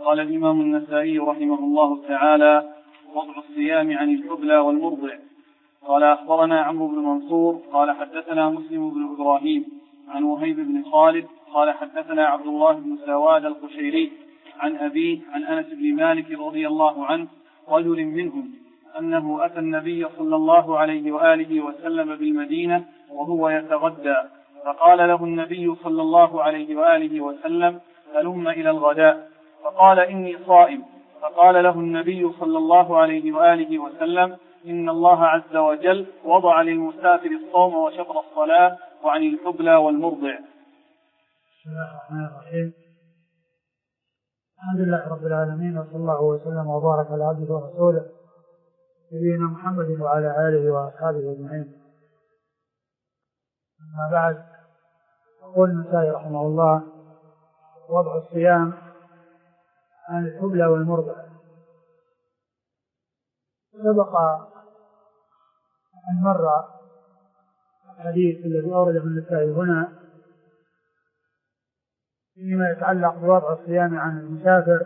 قال الإمام النسائي رحمه الله تعالى: وضع الصيام عن الحبلى والمرضع. قال أخبرنا عمرو بن منصور قال حدثنا مسلم بن إبراهيم عن وهيب بن خالد قال حدثنا عبد الله بن سواد القشيري عن أبيه عن أنس بن مالك رضي الله عنه رجل منهم أنه أتى النبي صلى الله عليه وآله وسلم بالمدينة وهو يتغدى، فقال له النبي صلى الله عليه وآله وسلم: هلم إلى الغداء. فقال: إني صائم. فقال له النبي صلى الله عليه وآله وسلم: إن الله عز وجل وضع للمسافر الصوم وشطر الصلاة وعن الحبلى والمرضع. بسم الله الرحمن الرحيم. الحمد لله رب العالمين، وصلى الله وسلم وبارك على عبده ورسوله نبينا محمد وعلى آله وأصحابه أجمعين. أما بعد، يقول النسائي رحمه الله: وضع الصيام عن الحبلى والمرضع. سبق أن مر الحديث الذي أورده النسائي هنا فيما يتعلق بوضع الصيام عن المسافر،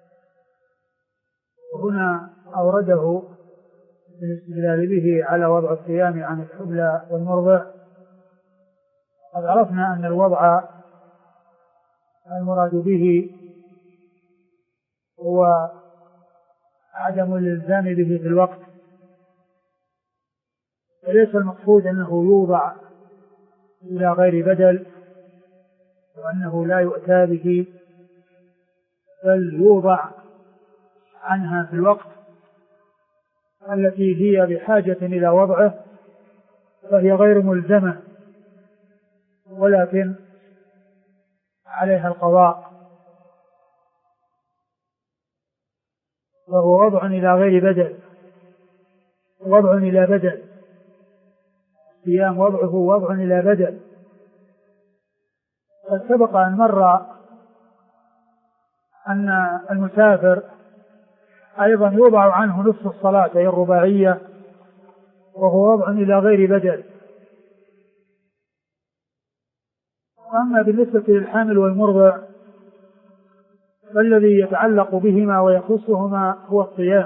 وهنا أورده بالاستدلال به على وضع الصيام عن الحبلى والمرضع. قد عرفنا أن الوضع المراد به هو عدم الالزام به في الوقت، وليس المقصود أنه يوضع إلى غير بدل وأنه لا يؤتى به، بل يوضع عنها في الوقت التي هي بحاجة إلى وضعه، فهي غير ملزمة ولكن عليها القضاء، فهو وضع إلى غير بدل، وضع إلى بدل. الصيام وضعه وضع إلى بدل. قد سبق أن مر أن المسافر أيضا يوضع عنه نصف الصلاة أي الرباعية، وهو وضع إلى غير بدل. وأما بالنسبة للحامل والمرضع فالذي يتعلق بهما ويخصهما هو الصيام،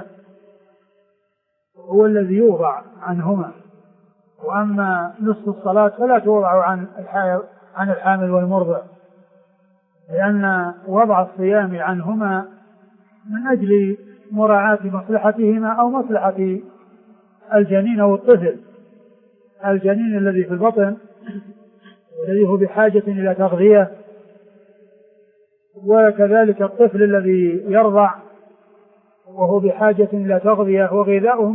هو الذي يوضع عنهما. وأما نصف الصلاة فلا توضع عن الحامل والمرضع، لأن وضع الصيام عنهما من أجل مراعاة مصلحتهما أو مصلحة الجنين أو الطفل، الجنين الذي في البطن الذي هو بحاجة إلى تغذية، وكذلك الطفل الذي يرضع وهو بحاجة إلى تغذية، وغذاؤه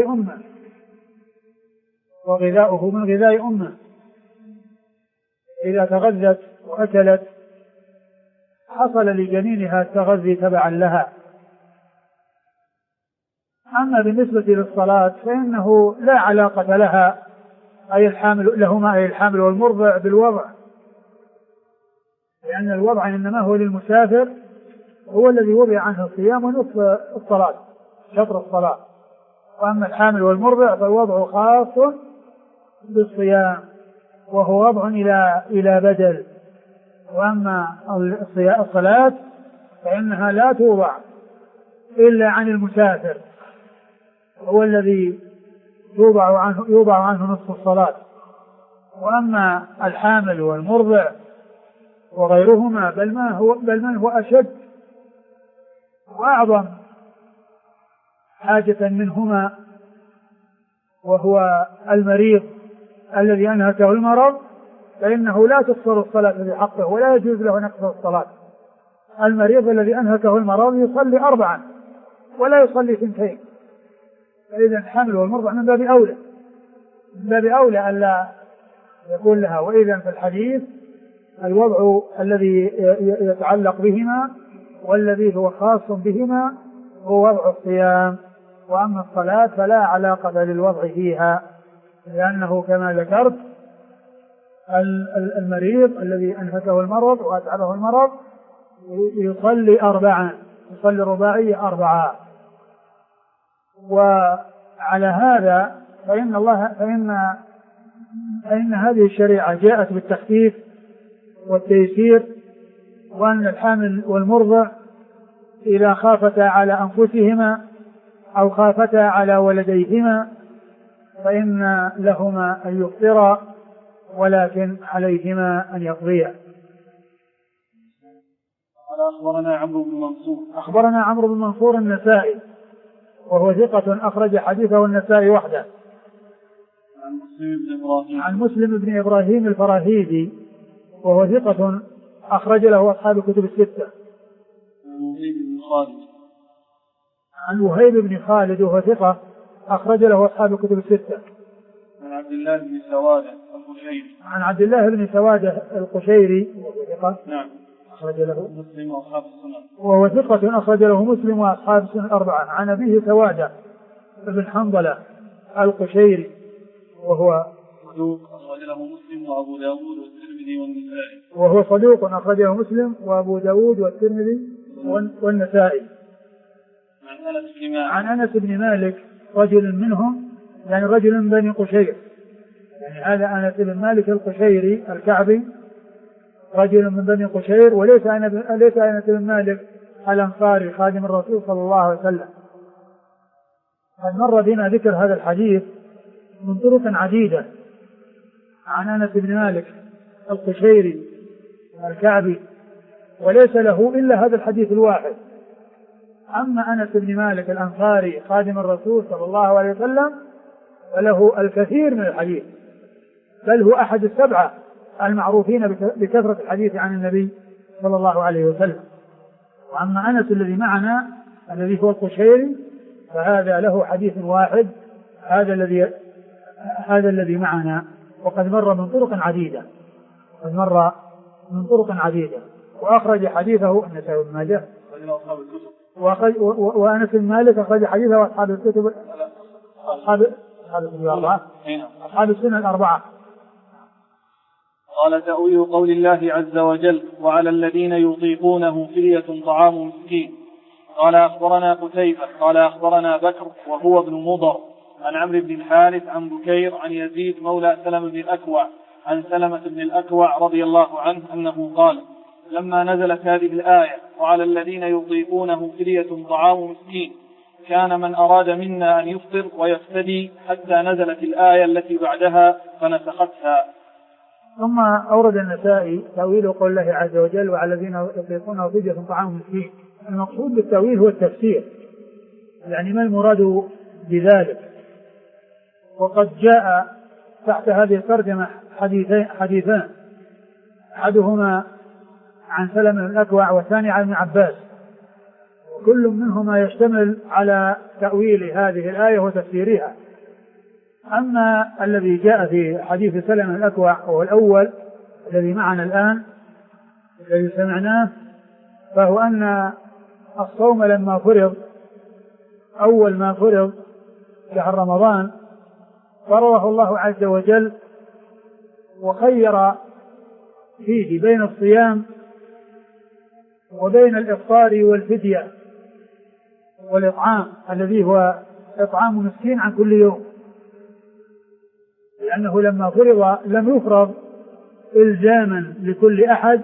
من غذاء أمه، إذا تغذت وأكلت حصل لجنينها التغذي تبعا لها. أما بالنسبة للصلاة فإنه لا علاقة لها لهما أي الحامل والمرضع بالوضع، لأن الوضع إنما هو للمسافر، هو الذي وضع عنه الصيام ونصف الصلاة شطر الصلاة. وأما الحامل والمرضع فالوضع خاص بالصيام، وهو وضع إلى بدل. وأما الصلاة فإنها لا توضع إلا عن المسافر، هو الذي يوضع عنه نصف الصلاة. وأما الحامل والمرضع وغيرهما بل من هو أشد وأعظم حاجة منهما، وهو المريض الذي أنهكه المرض، فإنه لا تقصر الصلاة بحقه ولا يجوز له نقص الصلاة. المريض الذي أنهكه المرض يصلي 4 ولا يصلي 2. فإذا الحامل والمرضع من باب أولى ألا يقول لها. وإذا في الحديث الوضع الذي يتعلق بهما والذي هو خاص بهما هو وضع الصيام. وأما الصلاة فلا علاقة للوضع فيها، لأنه كما ذكرت المريض الذي أنهكه المرض وأتعبه المرض يصلي 4، يصلي رباعية 4. وعلى هذا فإن هذه الشريعة جاءت بالتخفيف والتيسير، وأن الحامل والمرضع إذا خافتا على أنفسهما أو خافتا على ولديهما فإن لهما أن يفطرا ولكن عليهما أن يقضيا. أخبرنا عمرو بن منصور النسائي وهو ثقة أخرج حديثه النسائي وحده. عن مسلم بن إبراهيم الفراهيدي وهو ثقة أخرج له أصحاب الكتب الستة. عن وهيب بن خالد وهو ثقة أخرج له أصحاب الكتب الستة. عن عبد الله بن سوادة القشيري. عن عبد الله بن سوادة القشيري وهو ثقة. نعم. أخرج له مسلم وأصحاب السنن. وهو ثقة أخرج له مسلم وأصحاب السنن الأربعة. عن أبيه سوادة بن حنظلة القشيري وهو صدوق أخرج له مسلم وأبو داود والترمذي والنسائي. وهو صدوق أخرج له مسلم وأبو داود والترمذي والنسائي. عن أنس بن مالك رجل منهم يعني رجل من بني قشير، يعني هذا أنس بن مالك القشيري الكعبي رجل من بني قشير وليس أنس بن مالك الأنصاري خادم الرسول صلى الله عليه وسلم. قد مر بنا ذكر هذا الحديث من طرق عديدة عن أنس بن مالك القشيري الكعبي وليس له إلا هذا الحديث الواحد. أما أنس بن مالك الأنصاري خادم الرسول صلى الله عليه وسلم فله الكثير من الحديث، بل هو أحد السبعة المعروفين بكثرة الحديث عن النبي صلى الله عليه وسلم. وأما أنس الذي معنا الذي هو القشيري فهذا له حديث واحد، هذا الذي معنا، وقد مر من طرق عديدة وأخرج حديثه النسائي بن ماجه وأنس بن مالك أخرج حديثه أصحاب الكتب أصحاب السنن الأربعة. قال تأويل قول الله عز وجل وعلى الذين يطيقونه فدية طعام مسكين. قال أخبرنا قتيبة قال أخبرنا بكر وهو ابن مضر عن عمرو بن الحارث عن بكير عن يزيد مولى سلمة بن الأكوع عن سلمة بن الأكوع رضي الله عنه أنه قال لما نزلت هذه الآية وعلى الذين يطيقونه فدية طعام مسكين كان من أراد منا أن يفطر ويفتدي حتى نزلت الآية التي بعدها فنسختها. ثم أورد النسائي تأويل قول الله عز وجل وعلى الذين يطيقونه فدية طعام مسكين. المقصود بالتأويل هو التفسير، يعني ما المراد بذلك. وقد جاء تحت هذه الترجمة حديثان، أحدهما عن سلمة بن الأكوع والثاني عن ابن عباس، كل منهما يشتمل على تأويل هذه الآية وتفسيرها. أما الذي جاء في حديث سلمة بن الأكوع وهو الأول الذي معنا الآن الذي سمعناه، فهو أن الصوم لما فرض أول ما فرض شهر رمضان فرضه الله عز وجل وخير فيه بين الصيام وبين الإفطار والفدية والإطعام الذي هو إطعام مسكين عن كل يوم، لأنه لما فرض لم يفرض إلزاما لكل أحد،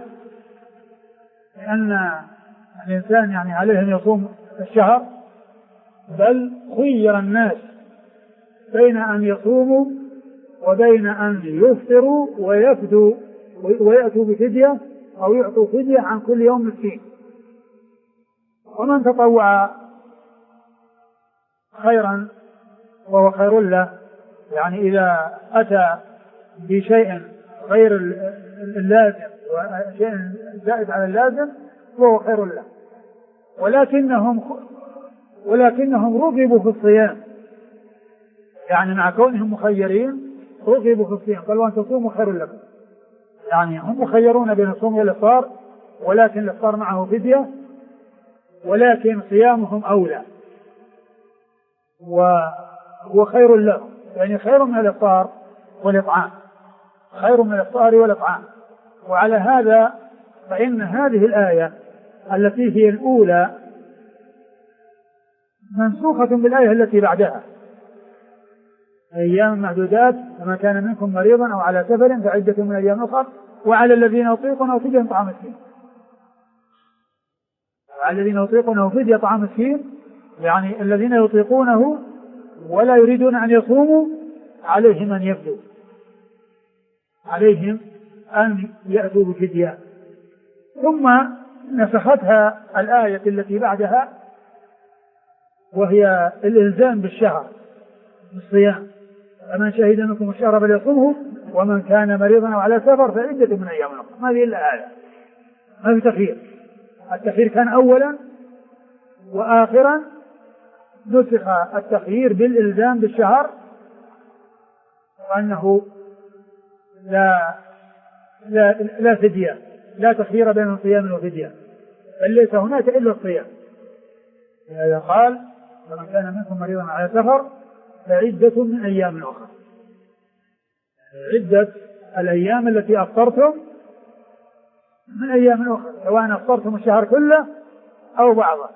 لأن الإنسان يعني عليه أن يصوم الشهر، بل خير الناس بين أن يصوموا وبين أن يفطروا ويفدوا ويأتوا بفدية أو يعطوا فدية عن كل يوم مسكين. ومن تطوع خيرا وهو خير له، يعني إذا أتى بشيء غير اللازم وشيء زائد على اللازم فهو خير له. ولكنهم رغبوا في الصيام، يعني مع كونهم مخيرين رغبوا في الصيام، قالوا أن تصوموا خير لكم، يعني هم مخيرون بين الصوم والإفطار، ولكن الإفطار معه فدية، ولكن صيامهم أولى وهو خير لهم، يعني خير من الإفطار والإطعام، خير من الإفطار والإطعام. وعلى هذا فإن هذه الآية التي هي الأولى منسوخة بالآية التي بعدها، أيام معدودات فما كان منكم مريضا أو على سفر فعدة من أيام أخرى وعلى الذين يطيقون فدية طعام مسكين. وعلى الذين يطيقونه فدية طعام مسكين، يعني الذين يطيقونه ولا يريدون أن يصوموا عليهم أن يفدوا، عليهم أن يأتوا بفدية. ثم نسختها الآية التي بعدها وهي الإلزام بالشهر بالصيام، فمن شهد منكم الشهر فليصومه ومن كان مريضا أو على سفر فعدة من أيام أخرى. ما هذه إلا آية، ما في تخيير. التخيير كان أولا وآخرا، نسخ التخيير بالإلزام بالشهر، وأنه لا فدية، لا تخيير بين صيام وفدية، بل ليس هناك إلا الصيام. لهذا قال فمن كان منكم مريضا على سفر فعدة من أيام أخرى، عدة الأيام التي أفطرتم من أيام أخرى، سواء أفطرتم الشهر كله أو بعضه.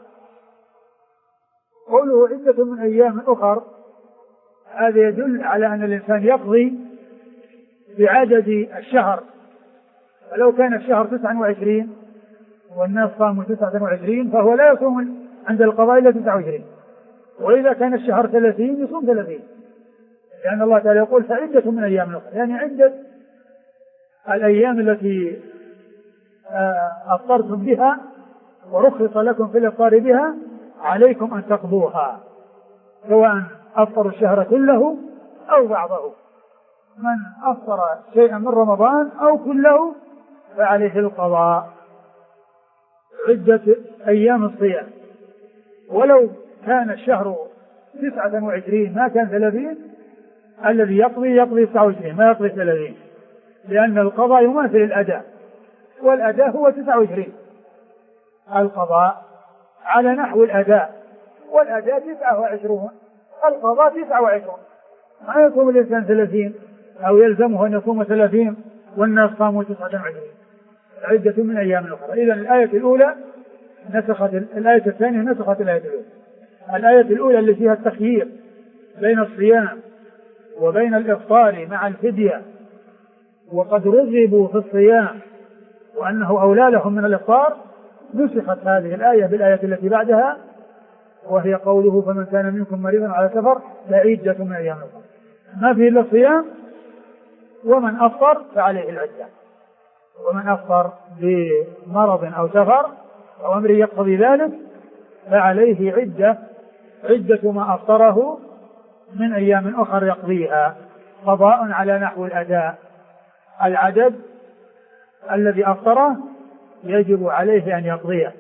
قوله عدة من أيام أخر هذا يدل على أن الإنسان يقضي بعدد الشهر، فلو كان الشهر 29 والناس صاموا 29 فهو لا يصوم عند القضاء إلا 29، وإذا كان الشهر 30 يصوم 30، لأن الله تعالى يقول فعدة من أيام أخرى، يعني عدة الأيام التي أفطرتم بها ورخص لكم في الإفطار بها عليكم أن تقضوها، سواء أفطروا الشهر كله أو بعضه. من أفطر شيئا من رمضان أو كله فعليه القضاء، عدة أيام الصيام. ولو كان الشهر 29 ما كان 30، الذي يقضي 29 ما يقضي 30، لأن القضاء يماثل الأداء، والأداء هو 29، القضاء على نحو الأداء، والأداء 29، القضاء 29. ما يصوم الإنسان 30 أو يلزمه أن يصوم 30 والناس صاموا 29، عدة من أيام أخرى. إذن الآية الأولى نسخت الآية الثانية، نسخت الآية الأولى. الآية الأولى اللي فيها التخيير بين الصيام وبين الإفطار مع الفدية، وقد رغبوا في الصيام وأنه أولى لهم من الإفطار، نسخت هذه الآية بالآية التي بعدها وهي قوله فمن كان منكم مريضا على سفر فعدة من أيام أخرى، ما فيه إلا الصيام، ومن أفطر فعليه العدة. ومن أفطر بمرض أو سفر أو أمر يقتضي ذلك فعليه عدة ما أفطره من أيام أخر يقضيها، قضاء على نحو الأداء. العدد الذي أفطره يجب عليه أن يقضيه.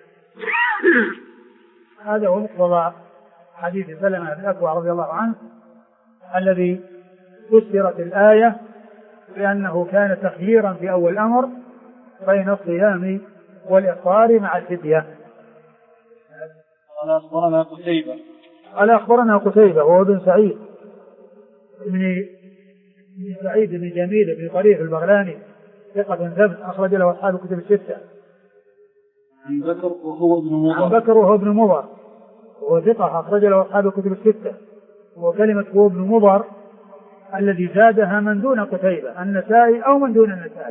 هذا هو مقتضى حديث سلمة بن الأكوع رضي الله عنه الذي فسرت الآية بأنه كان تخييرا في أول الأمر بين الصيام والإفطار مع الفدية. قال أخبرنا قتيبة وهو بن سعيد بن سعيد بن جميل بن طريف البغلاني ثقة ثبت أخرج له أصحاب الكتب الستة. عن بكر وهو ابن مضر وهو ثقة أخرج له أصحاب الكتب الستة. وكلمة هو ابن مضر الذي زادها من دون قتيبة، النسائي أو من دون النسائي.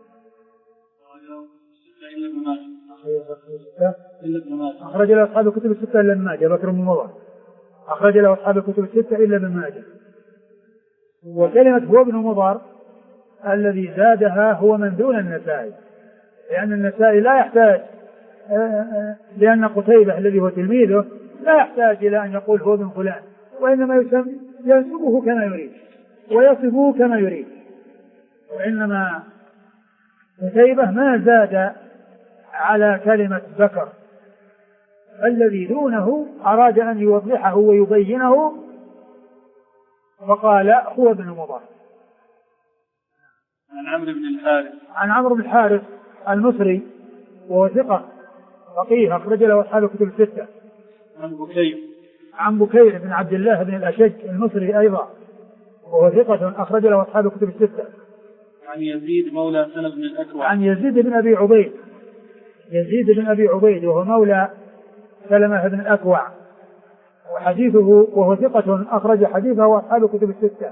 أخرج له أصحاب الكتب الستة إلا ابن ماجه. بكر بن مضر أخرج له أصحاب الكتب الستة إلا ابن ماجه. وكلمة هو ابن مضر الذي زادها هو من دون النسائي، لأن النسائي لا يحتاج، لأن قتيبة الذي هو تلميذه لا يحتاج إلى أن يقول هو ابن فلان، وإنما ينسبه كما يريد ويصفه كما يريد. وإنما قتيبة ما زاد على كلمة بكر، الذي دونه أراد أن يوضحه ويبينه وقال هو ابن مضر. عن عمرو بن الحارث المصري وهو ثقة فقيه أخرج له أصحاب الكتب الستة. عن بكير بن عبد الله بن الأشج المصري أيضا وهو ثقة أخرج له أصحاب الكتب الستة. عن يزيد مولى سلمة بن الأكوع. عن يزيد بن أبي عبيد، يزيد بن أبي عبيد وهو مولى سلمة بن الأكوع، وحديثه وهو ثقة أخرج حديثه أصحاب الكتب الستة.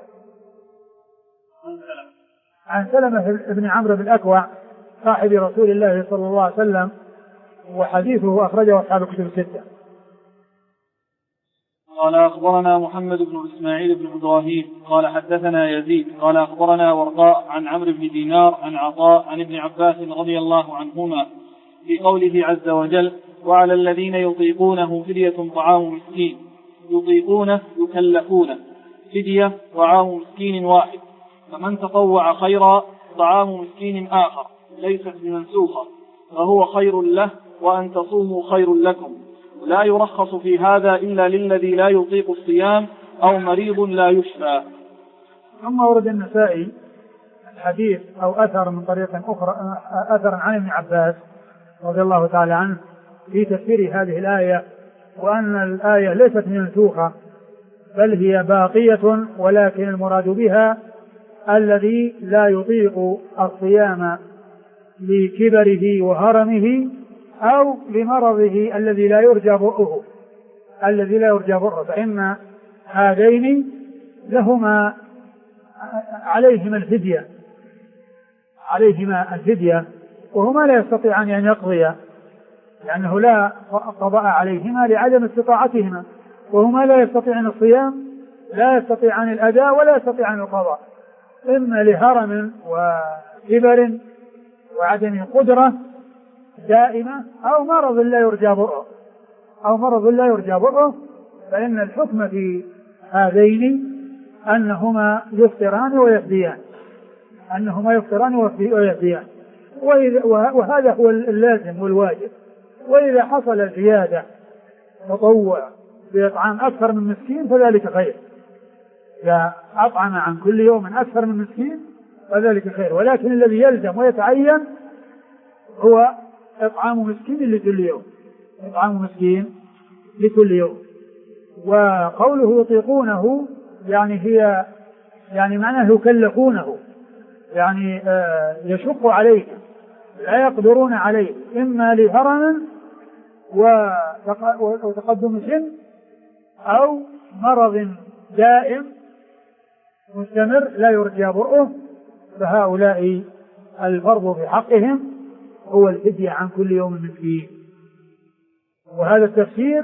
عن سلمة بن عمرو بن الأكوع صاحب رسول الله صلى الله عليه وسلم وحديثه أخرجه أصحاب الكتب الستة. قال أخبرنا محمد بن إسماعيل بن إبراهيم قال حدثنا يزيد قال أخبرنا ورقاء عن عمرو بن دينار عن عطاء عن ابن عباس رضي الله عنهما في قوله عز وجل وعلى الذين يطيقونه فدية طعام مسكين. يطيقونه يكلفونه، فدية طعام مسكين واحد، فمن تطوع خيرا طعام مسكين آخر ليست بمنسوخة فهو خير له، وأن تصوموا خير لكم. لا يرخص في هذا إلا للذي لا يطيق الصيام أو مريض لا يشفى. ثم ورد النسائي الحديث أو أثر من طريق أخرى أثر عن ابن عباس رضي الله تعالى عنه في تفسير هذه الآية، وأن الآية ليست منسوخة بل هي باقية، ولكن المراد بها الذي لا يطيق الصيام لكبره وهرمه أو لمرضه الذي لا يرجى برؤه فإن هذين لهما عليهما الفدية وهما لا يستطيعان أن يقضيا، لأنه لا قضاء عليهما لعدم استطاعتهما، وهما لا يستطيعان الصيام، لا يستطيعان الأداء ولا يستطيعان القضاء، إما لهرم وكبر وعدم قدرة دائمة أو مرض لا يرجى برؤه، فإن الحكم في هذين أنهما يفطران ويفديان، وهذا هو اللازم والواجب. وإذا حصل زيادة تطوع بإطعام أكثر من مسكين فذلك خير، إذا أطعم عن كل يوم أكثر من مسكين فذلك خير، ولكن الذي يلزم ويتعين هو إطعام مسكين لكل يوم. وقوله يطيقونه يعني معناه يكلفونه، يعني يشق عليهم لا يقدرون عليه، إما لهرم وتقدم سن أو مرض دائم مستمر لا يرجى برؤه، فهؤلاء الفرض في حقهم هو الفدية عن كل يوم مسكين. وهذا التفسير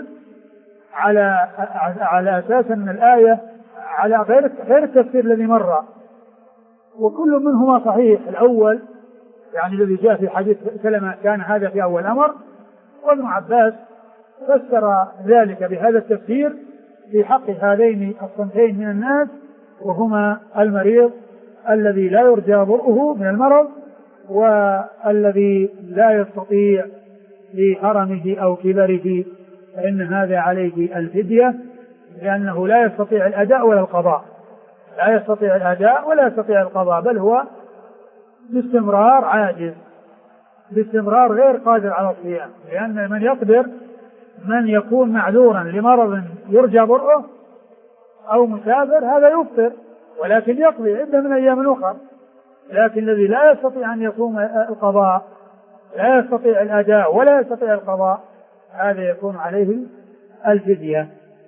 على أساس أن الآية على غير التفسير الذي مر، وكل منهما صحيح. الأول يعني الذي جاء في حديث سلمة كان هذا في أول أمر، وابن عباس فسر ذلك بهذا التفسير في حق هذين الصنفين من الناس، وهما المريض الذي لا يرجى برؤه من المرض، والذي لا يستطيع لهرمه أو كبره، فإن هذا عليه الفدية، لأنه لا يستطيع الأداء ولا يستطيع القضاء، بل هو باستمرار عاجز، باستمرار غير قادر على الصيام. لأن من يقدر من يكون معذورا لمرض يرجى برؤه أو مسافر هذا يفطر ولكن يقضي عدة من أيام أخرى، لكن الذي لا يستطيع أن يقوم القضاء، لا يستطيع الأداء ولا يستطيع القضاء، هذا يكون عليه الفدية.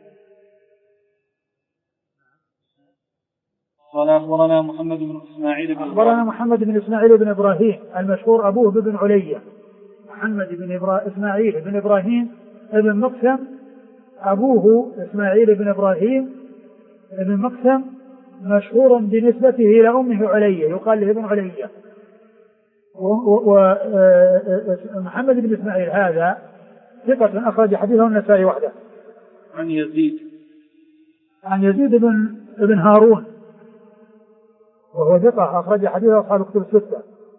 قال أخبرنا محمد بن إسماعيل بن إبراهيم المشهور أبوه بن علية، محمد بن إسماعيل بن إبراهيم بن مقسم، أبوه إسماعيل بن إبراهيم بن مقسم، مشهور بنسبته إلى أمه علية، يقال له ابن علية. ومحمد بن إسماعيل هذا ثقة أخرج حديثه النسائي وحده. عن يزيد بن هارون، وهو ثقة أخرج حديثه أصحاب الكتب الستة.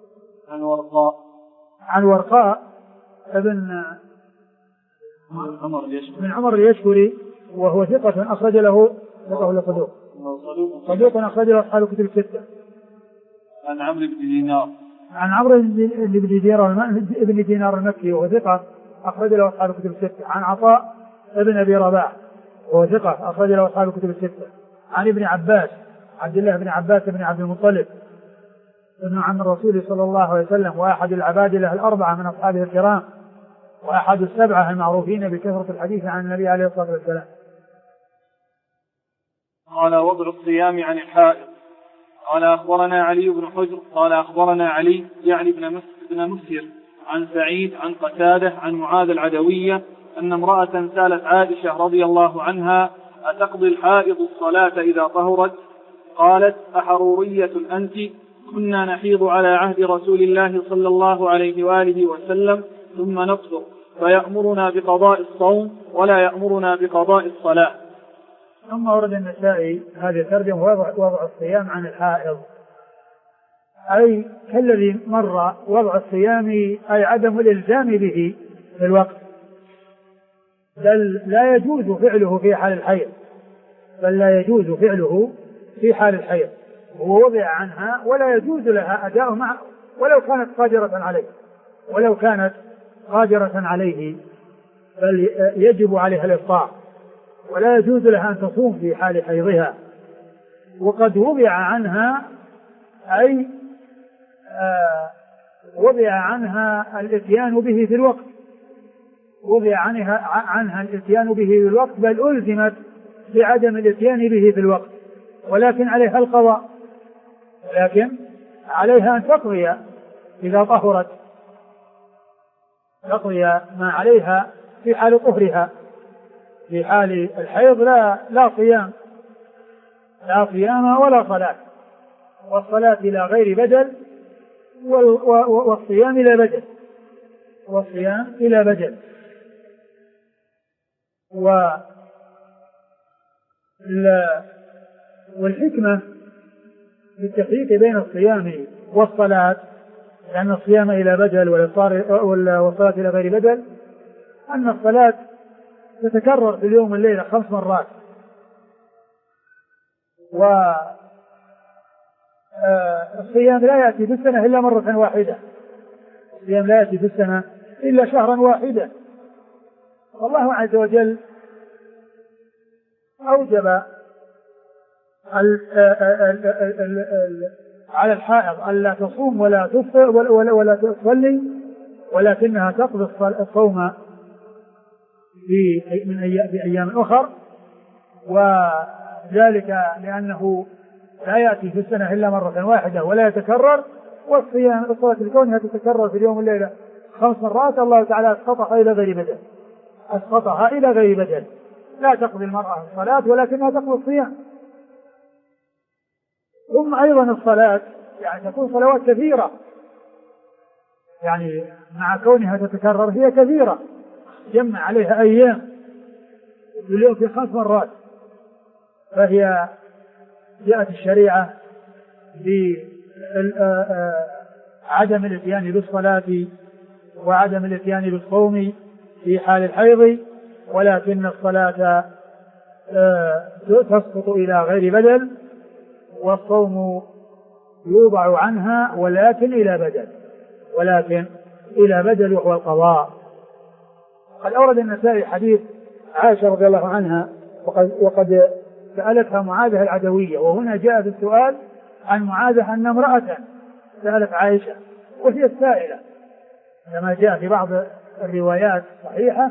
عن ورقاء بن عمر اليشكري، وهو ثقة أخرج له صدوق أخرج له أصحاب الكتب الستة. عن عمرو بن دينار المكي، وهو ثقة أخرج له أصحاب الكتب الستة. عن عطاء بن أبي رباح، وهو ثقة أخرج له أصحاب الكتب الستة. عن ابن عباس عبد الله بن عباس بن عبد المطلب ابن عم الرسول صلى الله عليه وسلم، وأحد العبادلة الأربعة من أصحابه الكرام، وأحد السبعة المعروفين بكثرة الحديث عن النبي عليه الصلاة والسلام. قال وضع الصيام عن الحائض. قال أخبرنا علي بن حجر قال أخبرنا علي يعني بن مسهر عن سعيد عن قتادة عن معاذ العدوية أن امرأة سألت عائشة رضي الله عنها: أتقضي الحائض الصلاة إذا طهرت؟ قالت: أحرورية أنت؟ كنا نحيض على عهد رسول الله صلى الله عليه وآله وسلم ثم نطهر، فيأمرنا بقضاء الصوم ولا يأمرنا بقضاء الصلاة. ثم ورد النسائي هذه الترجمة: وضع الصيام عن الحائض، أي كالذي مر وضع الصيام أي عدم الإلزام به في الوقت، بل لا يجوز فعله في حال الحيض، في حال الحيض، هو وضع عنها ولا يجوز لها أداء معه ولو كانت قادرة عليه بل يجب عليها الإفطار، ولا يجوز لها أن تصوم في حال حيضها. وقد وضع عنها أي وضع عنها الإتيان به في الوقت، بل ألزمت بعدم الإتيان به في الوقت، ولكن عليها القضاء، ولكن عليها أن تقضي إذا طهرت، تقضي ما عليها في حال طهرها. في حال الحيض لا صيام ولا صلاة، والصلاة إلى غير بدل، والصيام إلى بدل. والحكمة في التفريق بين الصيام والصلاة، لأن الصيام إلى بدل والصلاة إلى غير بدل، أن الصلاة تتكرر في اليوم والليلة 5 مرات، والصيام لا يأتي في السنة إلا مرة واحدة، الصيام لا يأتي في السنة إلا شهرا واحدا. والله عز وجل أوجب على الحائض ألا تصوم ولا تفطر ولا تصلي، ولكنها تقضي الصوم في أيام أخر، وذلك لأنه لا يأتي في السنة إلا مرة واحدة ولا يتكرر. والصيام الصلاة الكونية تتكرر في اليوم والليلة 5 مرات، الله تعالى أسقطها إلى غير بدل، لا تقضي المرأة الصلاة ولكنها تقضي الصيام. ثم أيضا الصلاة يعني تكون صلوات كثيرة، يعني مع كونها تتكرر هي كثيرة، جمع عليها أيام في اليوم في 5 مرات، فهي جاءت الشريعة بعدم الاتيان بالصلاة وعدم الاتيان بالصوم في حال الحيض، ولكن الصلاة تسقط إلى غير بدل، والصوم يوضع عنها ولكن إلى بدل وهو القضاء. قد أورد النسائي حديث عائشة رضي الله عنها وقد سألتها معاذة العدوية، وهنا جاء في السؤال عن معاذة أن امرأة سألت عائشة وهي السائلة، كما جاء في بعض الروايات صحيحة،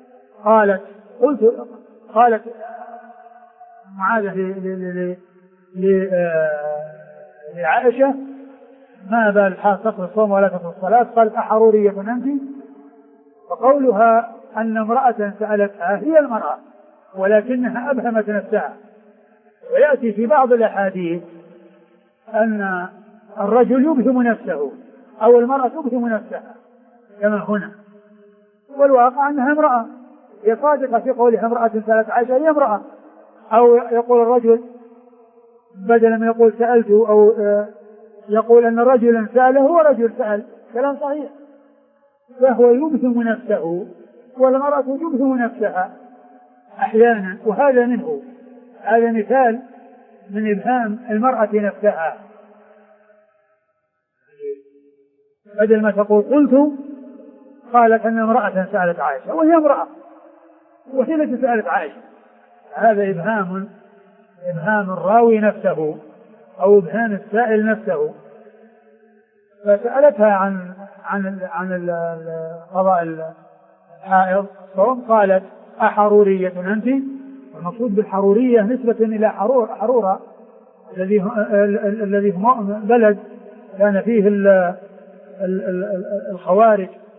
قالت معاذة لعائشة: ما بال الحال تقضي الصوم ولا تقضي الصلاة؟ قالت: أحرورية أنت؟ فقولها أن امرأة سألتها هي المرأة، ولكنها أبهمت نفسها. ويأتي في بعض الأحاديث أن الرجل يبهم نفسه أو المرأة تبهم نفسها كما هنا، والواقع أنها امرأة، هي صادقة في قولها امرأة سألت عائشة هي امرأة، أو يقول الرجل بدل ما يقول سألته، أو يقول أن رجلا سأله هو رجل سأل، كلام صحيح. فهو يبهم نفسه والمرأة تبهم نفسها أحيانا، وهذا منه، هذا مثال من إبهام المرأة نفسها. بدل ما تقول قلت قالت أن امرأة سألت عائشة وهي امرأة، وهي التي سألت عائشة. هذا إبهام الراوي نفسه أو إبهام السائل نفسه. فسألتها عن قضاء الحائض الصوم، قالت: أحرورية أنت؟ المقصود بالحرورية نسبة إلى حرورة الذي هو بلد كان فيه الخوارج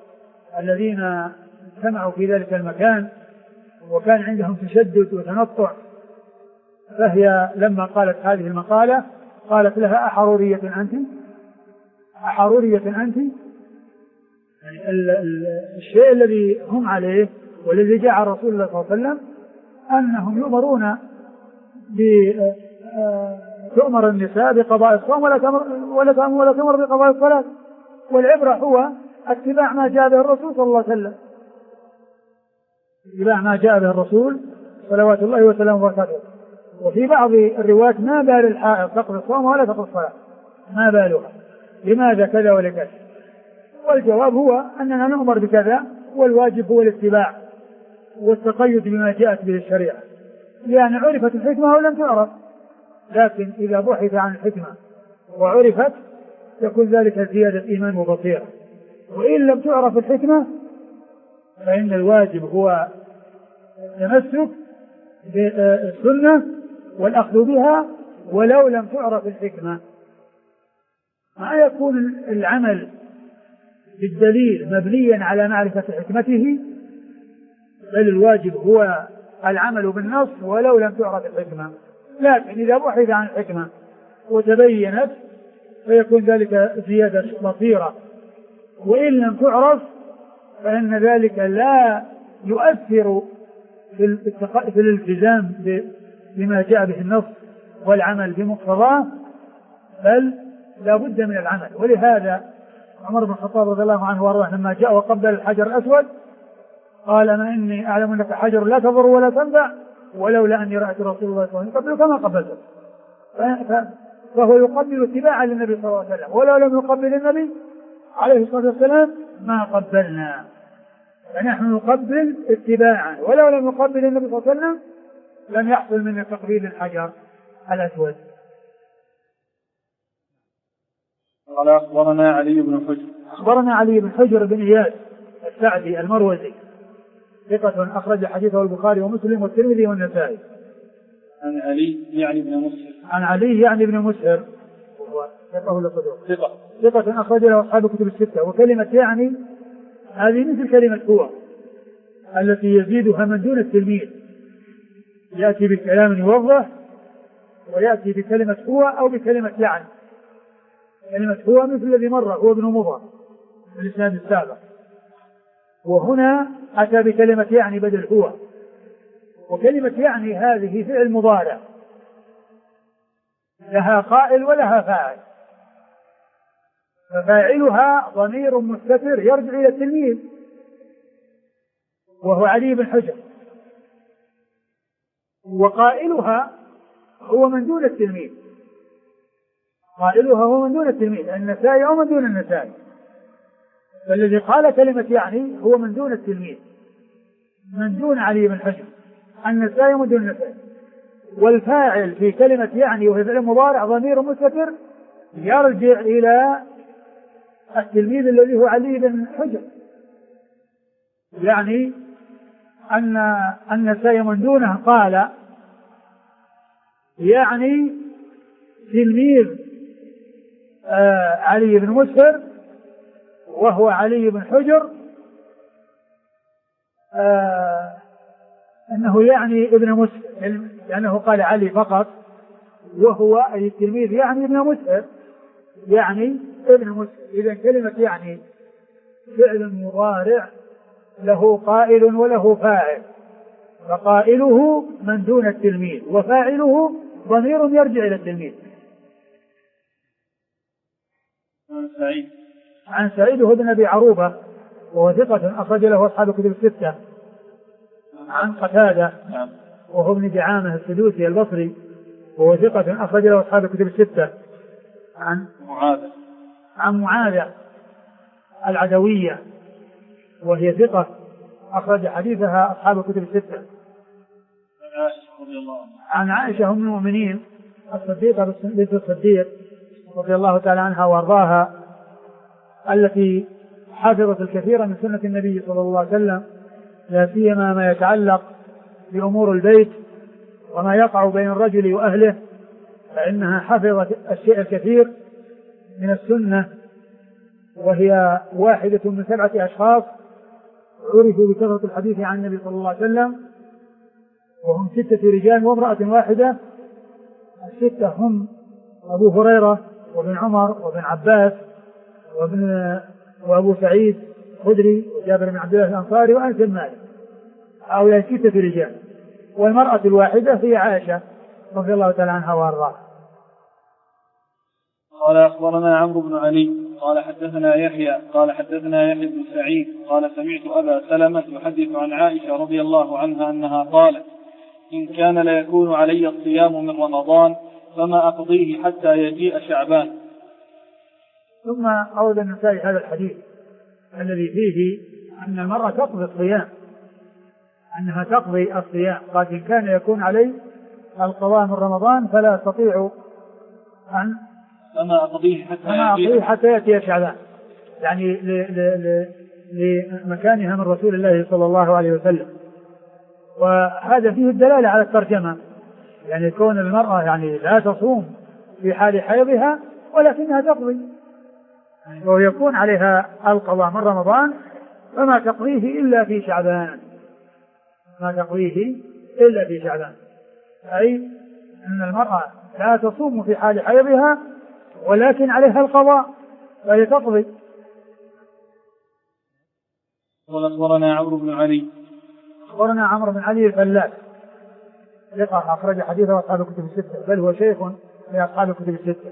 الذين اجتمعوا في ذلك المكان وكان عندهم تشدد وتنطع، فهي لما قالت هذه المقالة قالت لها: أحرورية أنت؟ أحرورية أنت؟ يعني الشيء الذي هم عليه والذي جاء عن رسول الله صلى الله عليه وسلم أنهم يؤمرون تؤمر النساء بقضاء الصوم ولا تؤمر بقضاء الصلاة، والعبرة هو اتباع ما جاء به الرسول صلى الله عليه وسلم، اتباع ما جاء به الرسول صلوات الله وسلامه وبركاته. وفي بعض الروايات: ما بال الحائض تقضي الصوم ولا تقضي الصلاة، ما بالها، لماذا كذا ولكذا؟ والجواب هو أننا نؤمر بكذا، والواجب هو الاتباع والتقيد بما جاءت به الشريعة، لأن عرفت الحكمة ولم تعرف. لكن إذا بحث عن الحكمة وعرفت يكون ذلك زيادة إيمان وبصيرة، وإن لم تعرف الحكمة فإن الواجب هو التمسك بالسنة والأخذ بها ولو لم تعرف الحكمة. ما يكون العمل بالدليل مبنيا على معرفة حكمته، بل الواجب هو العمل بالنص ولو لم تعرف الحكمة. لكن إذا بحث عن الحكمة وتبينت فيكون ذلك زيادة بصيرة، وإن لم تعرف فإن ذلك لا يؤثر في الالتزام بما جاء به النص والعمل بمقتضاه، بل لا بد من العمل. ولهذا عمر بن الخطاب رضي الله عنه وارضاه لما جاء وقبل الحجر الأسود قال: ما إني أعلم أنك حجر لا تضر ولا تنفع، ولولا أني رأيت رسول الله صلى الله عليه وسلم قبله كما قبلته. فهو يقبل اتباعا للنبي صلى الله عليه وسلم، ولو لم يقبل النبي عليه الصلاة والسلام ما قبلنا، فنحن نقبل اتباعا، ولو لم يقبل النبي صلى الله عليه وسلم لم يحصل من تقبيل الحجر الأسود. قال: أخبرنا علي بن حجر. أخبرنا علي بن حجر بن إياس السعدي المروزي، ثقة أخرج حديثه البخاري ومسلم والترمذي والنسائي. عن علي يعني بن مسهر. عن علي يعني بن مسهر وهو ثقة أخرج له أصحاب كتب الستة. وكلمة يعني هذه مثل كلمة هو التي يزيدها من دون التلميذ، يأتي بكلام يوضح ويأتي بكلمة هو أو بكلمة يعني. كلمة هو مثل الذي مر هو ابن مضر في الإسناد السابق، وهنا أتى بكلمة يعني بدل هو. وكلمة يعني هذه فعل مضارع لها قائل ولها فاعل، ففاعلها ضمير مستتر يرجع إلى التلميذ وهو علي بن حجر، وقائلها هو من دون التلميذ، قائلها هو من دون التلميذ النسائي أو من دون النسائي، فالذي قال كلمة يعني هو من دون التلميذ، من دون علي بن حجر، النسائي ومن دون النسائي. والفاعل في كلمة يعني وهي فعل مضارع ضمير مستتر يرجع إلى التلميذ الذي هو علي بن حجر، يعني أن النسائي من دونه قال يعني تلميذ علي بن مسهر وهو علي بن حجر، أنه يعني ابن مسهر، لأنه قال علي فقط، وهو أي التلميذ يعني ابن مسهر، يعني ابن مسهر. إذا كلمة يعني فعل مضارع له قائل وله فاعل، فقائله من دون التلميذ وفاعله ضمير يرجع إلى التلميذ. عن سعيد بن أبي عروبة وهو ثقة أخرج له أصحاب كتب الستة. عن قتادة وهو ابن دعامة السدوسي البصري وهو ثقة أخرج له أصحاب كتب الستة. عن معاذة العدوية وهي ثقة أخرج حديثها أصحاب كتب الستة. عن عائشة أم المؤمنين الصديقة بنت الصديق رضي الله تعالى عنها وارضاها، التي حفظت الكثير من سنة النبي صلى الله عليه وسلم، لا سيما ما يتعلق بأمور البيت وما يقع بين الرجل وأهله، فإنها حفظت الشيء الكثير من السنة، وهي واحدة من 7 أشخاص عرفوا بكثرة الحديث عن النبي صلى الله عليه وسلم، وهم 6 رجال وامرأة واحدة. الستة هم أبو هريرة وابن عمر وابن عباس وأبو سعيد الخدري وجابر بن عبد الله الأنصاري وأنس بن مالك. هؤلاء 6 رجال، والمرأة الواحدة هي عائشة رضي الله تعالى عنها وارضاها. قال أخبرنا عمرو بن علي قال حدثنا يحيى قال حدثنا يحيى بن سعيد قال سمعت أبا سلمة يحدث عن عائشة رضي الله عنها أنها قالت: إن كان ليكون علي الصيام من رمضان فما أقضيه حتى يجيء شعبان. ثم أورد النسائي هذا الحديث الذي فيه أن المرأة تقضي الصيام، أنها تقضي الصيام، قال: إن كان يكون علي القضاء من رمضان فلا أستطيع أن فما أقضيه حتى يأتي شعبان، يعني لمكانها من رسول الله صلى الله عليه وسلم. وهذا فيه الدلالة على الترجمة، يعني كون المرأة يعني لا تصوم في حال حيضها ولكنها تقضي، ويكون عليها القضاء من رمضان فما تقضيه إلا في شعبان، أي أن المرأة لا تصوم في حال حيضها ولكن عليها القضاء فهي تقضي. أخبرنا عمرو بن علي الفلاس ثقة أخرج حديثه أصحاب الكتب الستة، بل هو شيخ من أصحاب الكتب الستة.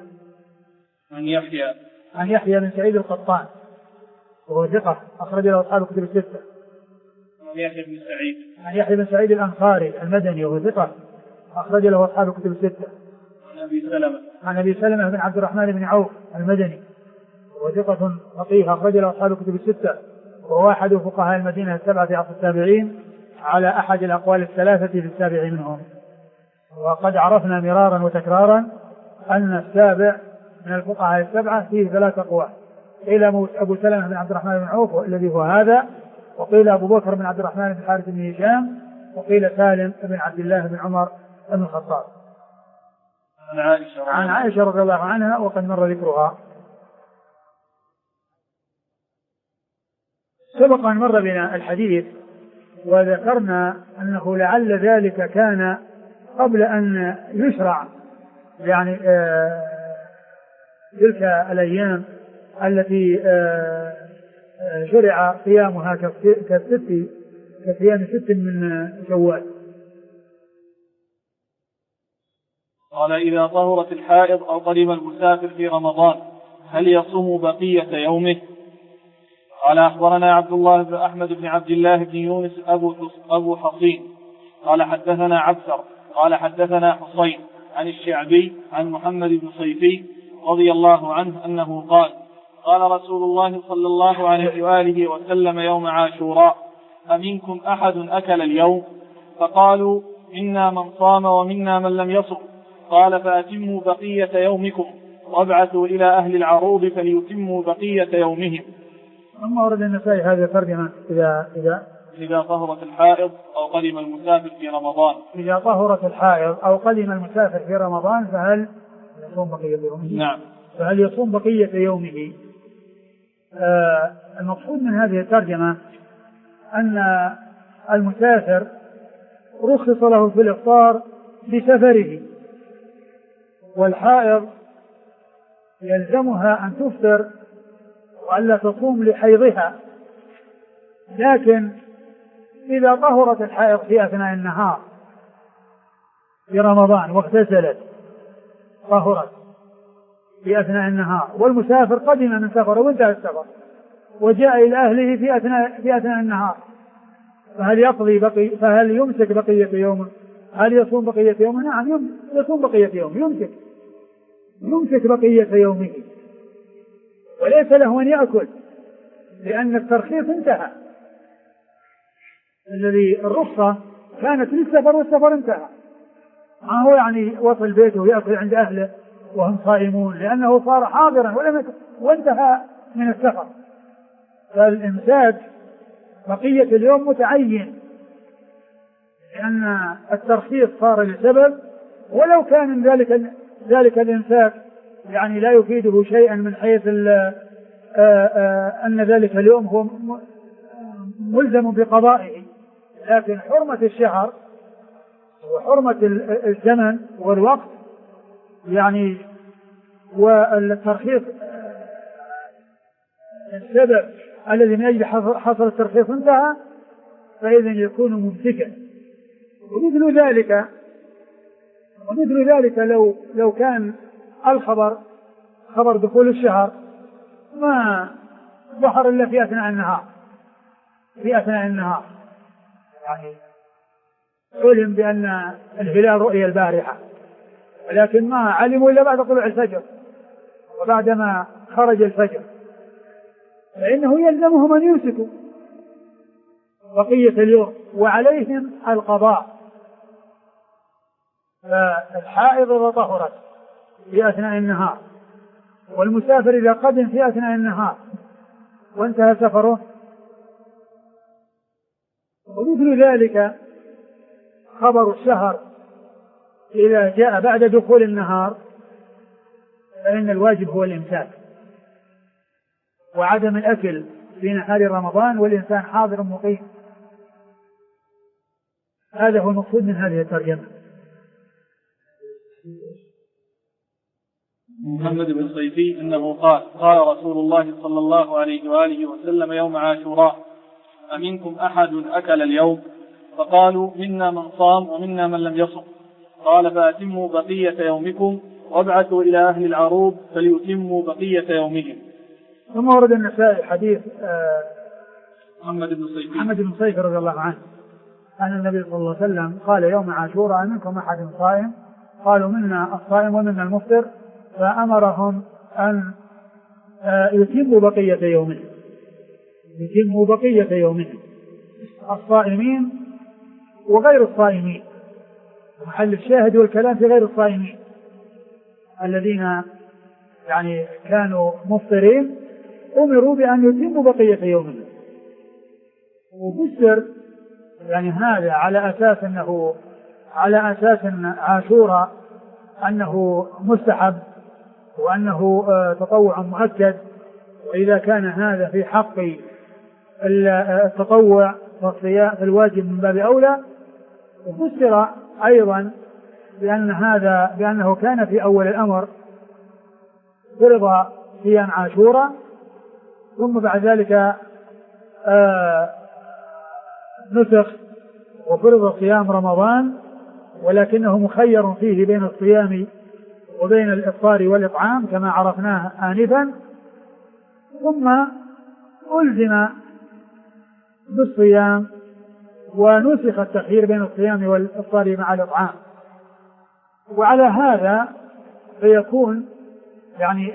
عن يحيى بن سعيد القطان وهو ثقة أخرج له أصحاب الكتب الستة. عن يحيى بن سعيد الأنصاري المدني وهو ثقة أخرج له أصحاب الكتب الستة. عن أبي سلمة بن عبد الرحمن بن عوف المدني وهو ثقة فقيه أخرج له أصحاب الكتب الستة، وهو أحد فقهاء المدينة 7 في عصر التابعين على أحد الأقوال 3 في السابع منهم. وقد عرفنا مرارا وتكرارا أن السابع من الفقهاء 7 فيه 3 أقوال، قيل أبو سلمة بن عبد الرحمن بن عوف الذي هو هذا، وقيل أبو بكر بن عبد الرحمن بن حارث بن هشام، وقيل سالم بن عبد الله بن عمر بن الخطاب. عن عائشة رضي الله عنها وقد مر ذكرها. سبق أن مر بنا الحديث وذكرنا أنه لعل ذلك كان قبل أن يشرع يعني تلك الأيام التي شرع قيامها كصيام 6 من شوال. قال: إذا طهرت الحائض أو قدم المسافر في رمضان هل يصوم بقية يومه؟ قال: أخبرنا عبد الله بن أحمد بن عبد الله بن يونس أبو حصين قال حدثنا عبسر قال حدثنا حصين عن الشعبي عن محمد بن صيفي رضي الله عنه أنه قال: قال رسول الله صلى الله عليه وآله وسلم يوم عاشوراء: أمنكم أحد أكل اليوم؟ فقالوا: منا من صام ومنا من لم يصم. قال: فأتموا بقية يومكم وابعثوا إلى أهل العروض فليتموا بقية يومهم. ثم ورد النسائي هذا ترجمة إذا طهرت الحائض أو قدم المسافر في رمضان. إذا طهرت الحائض أو قدم المسافر في رمضان فهل يصوم بقية يومه؟ نعم. فهل يصوم بقية يومه؟ المقصود من هذه الترجمة أن المسافر رخص له في الإفطار بسفره، والحائض يلزمها أن تفطر وألا تصوم لحيضها، لكن إذا طهرت الحائض في أثناء النهار في رمضان واغتسلت طهرت في أثناء النهار، والمسافر قدم من سفره وانتهى السفر وجاء إلى أهله في أثناء النهار، فهل يمسك بقية يومه؟ هل يصوم بقية يومه؟ نعم، يصوم بقية يومه، يمسك بقية يومه، وليس له أن يأكل لأن الترخيص انتهى. الذي الرخصة كانت للسفر والسفر انتهى، ما هو يعني وصل بيته ويأكل عند أهله وهم صائمون، لأنه صار حاضرا وانتهى من السفر. فالإمساك بقية اليوم متعين لأن الترخيص صار لسبب، ولو كان من ذلك الإمساك يعني لا يفيده شيئا من حيث أن ذلك اليوم هو ملزم بقضائه، لكن حرمة الشهر وحرمة الزمن والوقت يعني والترخيص السبب الذي من أجل حصل الترخيص انتهى، فإذا يكون ممسكا. ومثل ذلك لو كان الخبر خبر دخول الشهر ما ظهر إلا في أثناء النهار يعني علم بأن الهلال رؤية البارحة، ولكن ما علموا إلا بعد طلوع الفجر وبعدما خرج الفجر، فإنه يلزمهم أن يمسكوا بقية اليوم وعليهم القضاء. فالحائض إذا طهرت في أثناء النهار، والمسافر إذا قدم في أثناء النهار وانتهى سفره، ومثل ذلك خبر الشهر إذا جاء بعد دخول النهار فإن الواجب هو الإمساك وعدم الأكل في نهار رمضان والإنسان حاضر مقيم. هذا هو المقصود من هذه الترجمة. محمد بن صيفي أنه قال رسول الله صلى الله عليه وآله وسلم يوم عاشوراء: أمنكم أحد أكل اليوم؟ فقالوا: منا من صام ومنا من لم يصم. قال: فأتموا بقية يومكم وابعثوا إلى أهل العروض فليتموا بقية يومهم. ثم ورد النسائي حديث محمد بن صيفي رضي الله عنه أن النبي صلى الله عليه وسلم قال يوم عاشوراء: أمنكم أحد صائم؟ قالوا: منا الصائم ومنا المفطر. فأمرهم أن يتموا بقية يومهم الصائمين وغير الصائمين. محل الشاهد والكلام في غير الصائمين الذين يعني كانوا مفطرين أمروا بأن يتموا بقية يومهم. وفسر يعني هذا على أساس أن عاشوراء أنه مستحب وأنه تطوع مؤكد، وإذا كان هذا في حق التطوع فالواجب من باب أولى. وفسر أيضا بأنه كان في أول الأمر فرض صيام عاشوراء، ثم بعد ذلك نسخ وفرض صيام رمضان، ولكنه مخير فيه بين الصيام وبين الإفطار والإطعام كما عرفناه آنفا، ثم ألزم بالصيام ونسخ التخيير بين الصيام والإفطار مع الإطعام. وعلى هذا فيكون يعني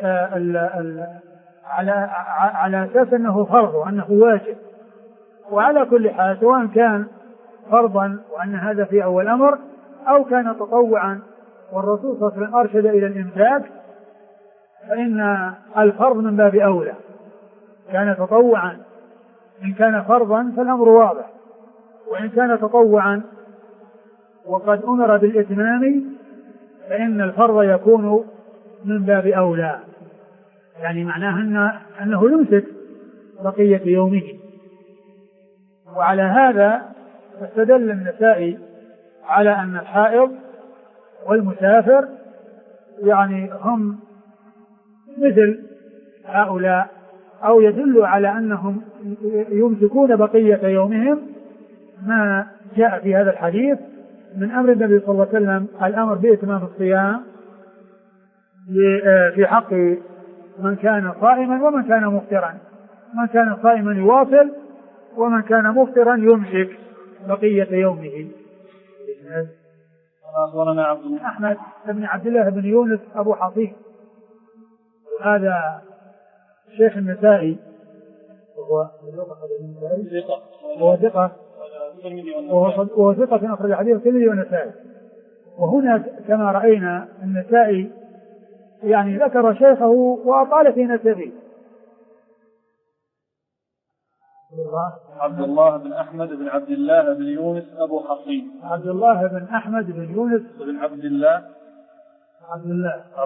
على أساس أنه فرض وأنه واجب. وعلى كل حال سواء كان فرضا وأن هذا في أول أمر أو كان تطوعا والرسول صلى الله عليه وسلم أرشد إلى الإمساك، فإن الفرض من باب أولى. كان تطوعا إن كان فرضا فالأمر واضح، وإن كان تطوعا وقد أمر بالإتمام فإن الفرض يكون من باب أولى، يعني معناه أنه يمسك بقية يومه. وعلى هذا استدل النسائي على أن الحائض والمسافر يعني هم مثل هؤلاء، أو يدل على أنهم يمسكون بقية يومهم ما جاء في هذا الحديث من أمر النبي صلى الله عليه وسلم الأمر بإتمام الصيام في حق من كان صائما ومن كان مفطرا. من كان صائما يواصل، ومن كان مفطرا يمسك بقية يومه. أخبرنا عبد الله أحمد بن عبد الله بن يونس أبو حصين، هذا شيخ النسائي وهو ثقة أخرج حديث الترمذي والنسائي. وهنا كما رأينا النسائي يعني ذكر شيخه وأطال في نسبه. عبد الله بن أحمد بن عبد الله بن يونس أبو حصين. عبد الله بن أحمد بن يونس بن عبد الله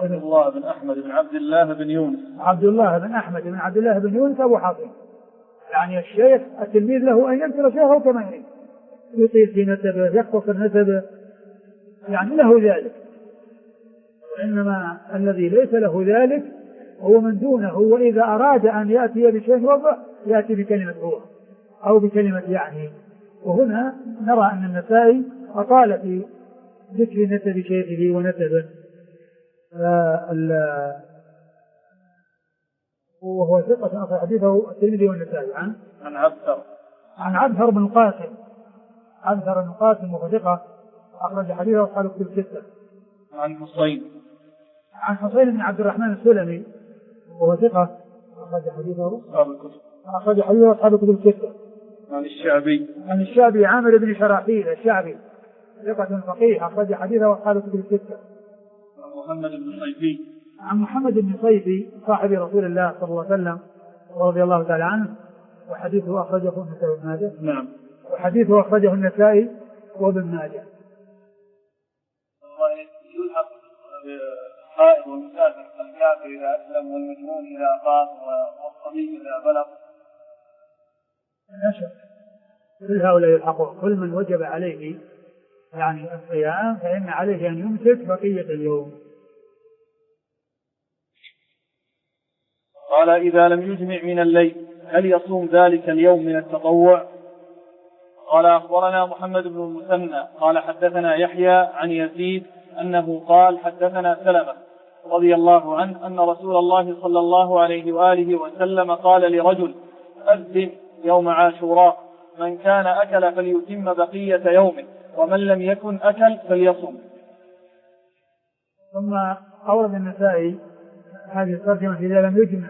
بن أحمد بن عبد الله بن يونس أبو حصين. يعني الشيخ التلميذ له أن يذكر شيخه كما يريد، يطيل في نسبه، يختصر نسبه، يعني له ذلك. وإنما الذي ليس له ذلك هو من دونه، وإذا أراد أن يأتي بشيء وضع يأتي بكلمة هو أو بكلمة يعني. وهنا نرى أن النسائي أطال في ذكر نسب شيخه ونسبه، وهو ثقة أخذ حديثه الترمذي والنسائي عن عبثر بن القاسم. عبثر بن القاسم وهو ثقة أخرج حديثه أصحاب الكتب الستة. عن حسين بن عبد الرحمن السلمي وهو ثقة أخرج حديثه أصحاب الكتب الستة. عن الشعبي عامر بن شراحيل الشعبي ثقة فقيه أخرج حديثه أصحاب الكتب الستة. عن محمد بن صيفي صاحب رسول الله صلى الله عليه وسلم رضي الله تعالى عنه، وحديثه أخرجه النسائي وابن ماجه. نعم. وحديثه أخرجه النسائي وابن ماجه. يلحق الحائض والمسافر الكافر إذا أسلم والمجنون إذا أفاق والصبي إذا بلغ. لا شك كل هؤلاء يلحقون، كل من وجب عليه يعني الصيام فإن عليه أن يمسك بقية اليوم. قال إذا لم يجمع من الليل هل يصوم ذلك اليوم من التطوع؟ قال أخبرنا محمد بن المثنى قال حدثنا يحيى عن يزيد أنه قال حدثنا سلمة رضي الله عنه أن رسول الله صلى الله عليه وآله وسلم قال لرجل أذن يوم عاشوراء من كان أكل فليتم بقية يومه ومن لم يكن أكل فليصم. ثم أورد النسائي هذه الترجمة إذا لم يجمع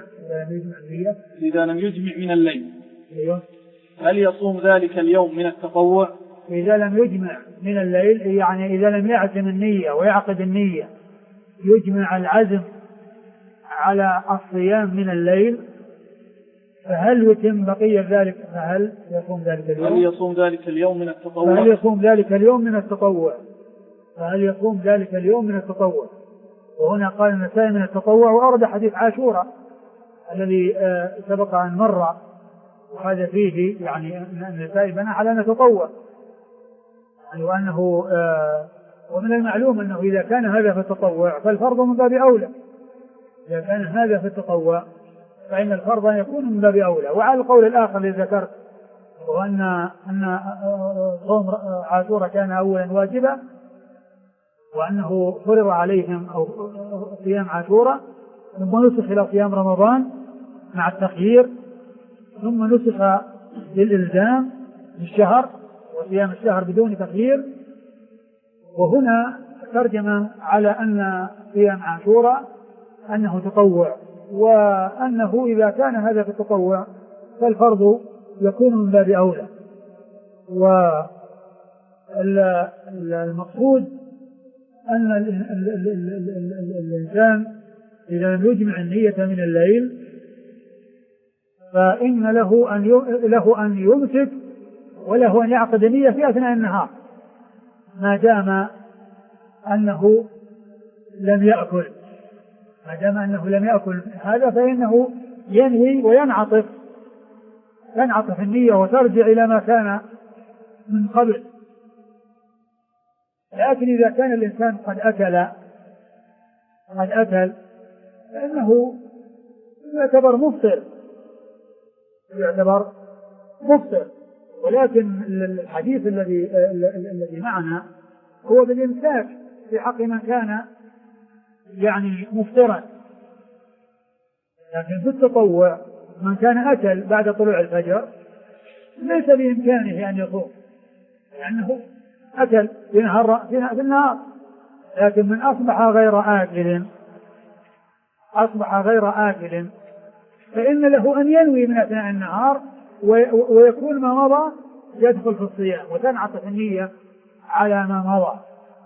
من الليل هل يصوم ذلك اليوم من التطوع؟ إذا لم يجمع من الليل يعني إذا لم يعزم النية ويعقد النية يجمع العزم على الصيام من الليل فهل يتم بقية ذلك؟ فهل يصوم ذلك اليوم؟ هل يصوم ذلك اليوم من التطوع؟ فهل يصوم ذلك اليوم من التطوع؟ فهل يصوم ذلك اليوم من التطوع؟ وهنا قال النسائي من التطوع، وأورد حديث عاشوراء الذي سبق أن مر، وهذا فيه يعني أن النسائي بنى على أن تطوع يعني، وأنه ومن المعلوم أنه إذا كان هذا في التطوع فالفرض من باب أولى. إذا كان هذا في التطوع فإن الفرض يكون من باب أولى. وعلى القول الآخر الذي ذكرت وأن صوم عاشوراء كان أولا واجبا، وأنه فرض عليهم أو صيام عاشوراء ثم نسخ إلى صيام رمضان مع التخيير، ثم نسخ للإلزام بالشهر وصيام الشهر بدون تخيير. وهنا ترجم على أن صيام عاشوراء أنه تطوع، وأنه إذا كان هذا في التطوع فالفرض يكون من باب أولى. والمقصود أن الإنسان إذا لم يجمع النية من الليل فإن له أن يمسك وله أن يعقد النية في أثناء النهار ما دام أنه لم يأكل هذا، فإنه ينوي وينعطف النية وترجع إلى ما كان من قبل. لكن إذا كان الإنسان قد أكل فإنه يعتبر مفطر. ولكن الحديث الذي معنا هو بالإمساك في حق من كان يعني مفطرا. لكن في التطوع من كان أكل بعد طلوع الفجر ليس بإمكانه أن يصوم لأنه أكل في النهار. لكن من أصبح غير آكل فإن له أن ينوي من أثناء النهار ويكون ما مضى يدخل في الصيام، وتنعطف النية على ما مضى،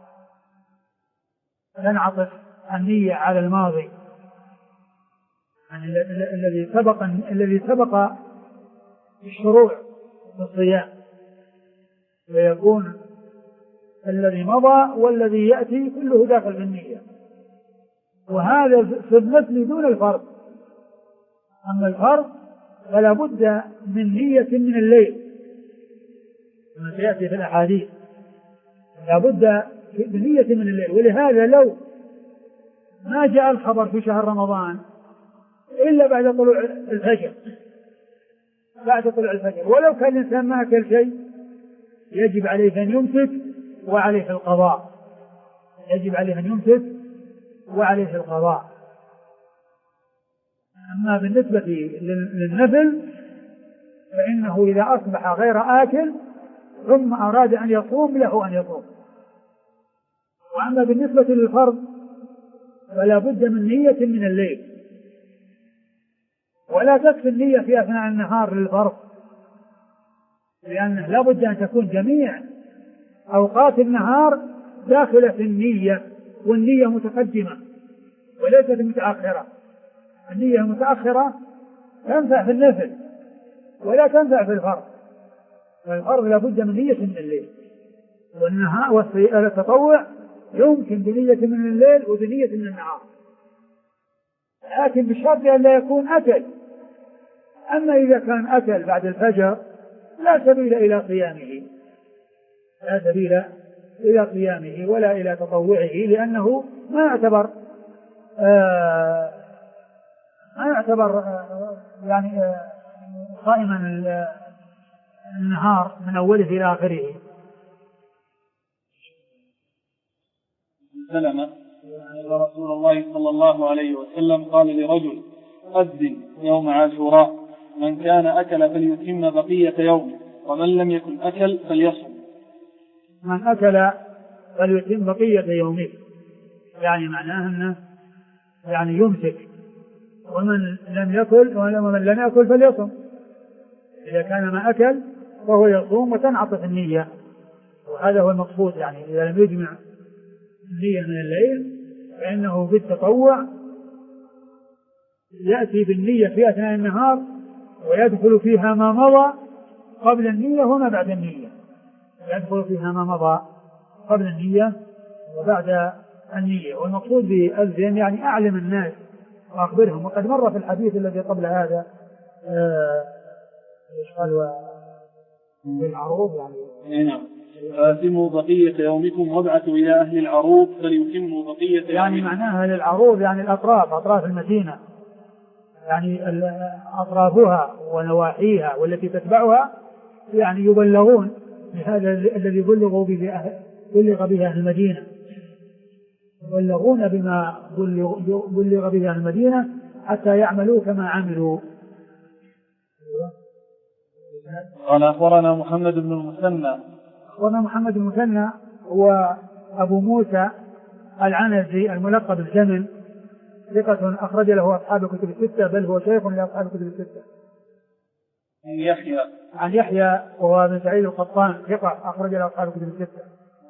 تنعطف النية على الماضي يعني الذي سبق الشروع في الصيام، ويكون الذي مضى والذي يأتي كله داخل في النية. وهذا في المثل دون الفرض. أما الفرض فلا بد من نية من الليل كما سيأتي في الأحاديث، لا بد من نية من الليل. ولهذا لو ما جاء الخبر في شهر رمضان إلا بعد طلوع الفجر، ولو كان الإنسان ما أكل شيء يجب عليه أن يمسك وعليه القضاء، أما بالنسبة للنفل فإنه إذا أصبح غير آكل ثم أراد أن يصوم له أن يصوم. وأما بالنسبة للفرض فلا بد من نية من الليل، ولا تكفي النية في أثناء النهار للفرض، لأنه لا بد أن تكون جميع أوقات النهار داخلة في النية، والنية متقدمة وليست متأخرة. النية المتأخرة تنفع في النفل ولا تنفع في الفرض. الفرض لا بد من نية من الليل، والتطوع يمكن بنية من الليل وبنية من النهار، لكن بشرط أن لا يكون أكل. أما إذا كان أكل بعد الفجر لا سبيل إلى قيامه ولا إلى تطوعه، لأنه ما يعتبر صائما النهار من أوله إلى آخره. سلمة أن رسول الله صلى الله عليه وسلم قال لرجل: أذن يوم عاشوراء، من كان أكل فليتم بقية يومه، ومن لم يكن أكل فليصم. من أكل فليتم بقية يومه، يعني معناه أنه يمسك، ومن لم يأكل فليصم. إذا كان ما أكل فهو يصوم وتنعطف النية، وهذا هو المقصود. يعني إذا لم يجمع النية من الليل فإنه في التطوع يأتي بالنية في أثناء النهار، ويدخل فيها ما مضى قبل النية وما بعد النية، وبعد النية. والمقصود بأذن يعني أعلم الناس وأخبرهم. وقد مر في الحديث الذي قبل هذا قال بالعروض نعم: فاتموا بقية يومكم وابعثوا إلى أهل العروض فليتموا بقية يومكم. يعني معناها للعروض يعني أطراف المدينة، يعني أطرافها ونواحيها والتي تتبعها، يعني يبلغون بهذا الذي بلغ به أهل المدينة، يبلغون بما بلغ به أهل المدينة حتى يعملوا كما عملوا. قال أخبرنا محمد بن المثنى هو أبو موسى العنزي الملقب بالجمل، ثقة أخرج له أصحاب الكتب الستة، بل هو شيخ لأصحاب الكتب الستة. عن يحيى وهو بن سعيد القطان، ثقة أخرج له أصحاب الكتب الستة.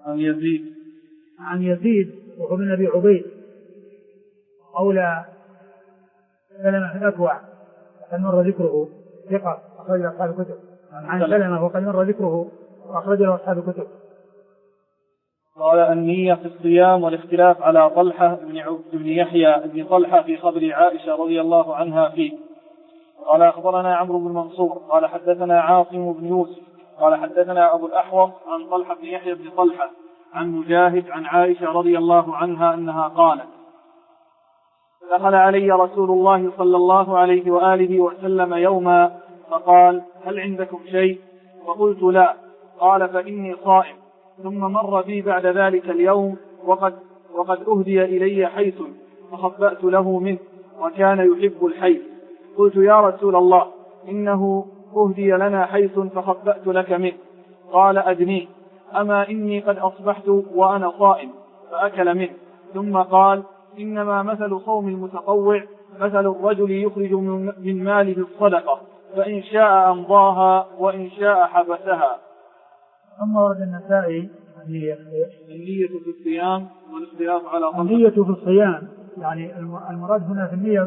عن يزيد وهو بن أبي عبيد أولى سلمة الأكوع وقد مر ذكره، ثقة أخرج له أصحاب الكتب. عن سلمة وقد مر ذكره وأخرج له أصحاب الكتب. قال: النية في الصيام والاختلاف على طلحة بن يحيى بن طلحة في خبر عائشة رضي الله عنها فيه. قال: أخبرنا عمرو بن منصور قال حدثنا عاصم بن يوسف قال حدثنا أبو الأحوص عن طلحة بن يحيى بن طلحة عن مجاهد عن عائشة رضي الله عنها أنها قالت: دخل علي رسول الله صلى الله عليه وآله وسلم يوما فقال: هل عندكم شيء؟ فقلت: لا. قال: فإني صائم. ثم مر بي بعد ذلك اليوم وقد أهدي إلي حيث فخبأت له منه، وكان يحب الحيث. قلت: يا رسول الله، إنه أهدي لنا حيث فخبأت لك منه. قال: أدنيه. أما إني قد أصبحت وأنا صائم. فأكل منه. ثم قال: إنما مثل صوم المتطوع مثل الرجل يخرج من ماله الصدقة، فإن شاء أمضاها وإن شاء حبسها. أما ورد النسائي النية في الصيام والاختلاف على طلحة. النية في الصيام يعني المراد هنا في النية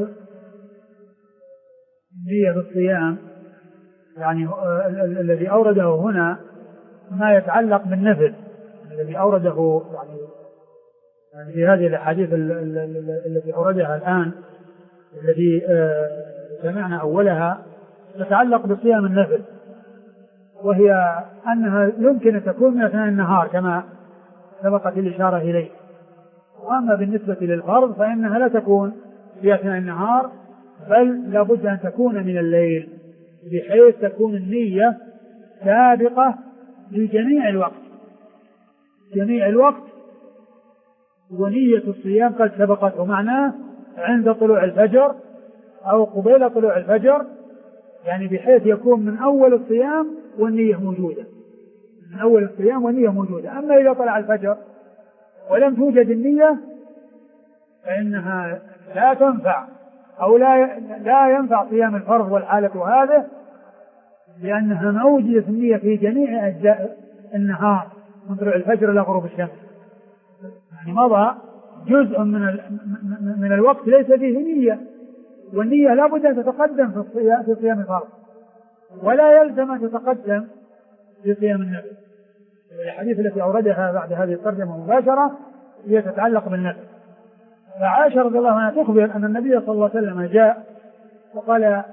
في الصيام يعني الذي أورده هنا ما يتعلق بالنفل، الذي أورده يعني في هذه الأحاديث التي أوردها الآن الذي سمعنا أولها تتعلق بصيام النفل، وهي أنها يمكن أن تكون من أثناء النهار كما سبقت الإشارة إليه. وأما بالنسبة للفرض فإنها لا تكون في أثناء النهار، بل لابد أن تكون من الليل، بحيث تكون النية سابقة لجميع الوقت، جميع الوقت، ونية الصيام قد سبقته، معناه عند طلوع الفجر أو قبيل طلوع الفجر، يعني بحيث يكون من أول الصيام والنية موجودة، من أول الصيام والنية موجودة. أما إذا طلع الفجر ولم توجد النية فإنها لا تنفع، أو لا ينفع صيام الفرض والحالة هذه، لأنها ما وجدت النية في جميع أجزاء النهار من طلوع الفجر إلى غروب الشمس. يعني مضى جزء من الوقت ليس فيه نية، والنية لا بد أن تتقدم في صيام الفرض، ولا يلزم أن تتقدم في صيام النفل. الحديث التي أوردها بعد هذه الترجمة مباشرة هي تتعلق بالنفل. فعائشة رضي الله عنها تخبر أن النبي صلى الله عليه وسلم جاء وقال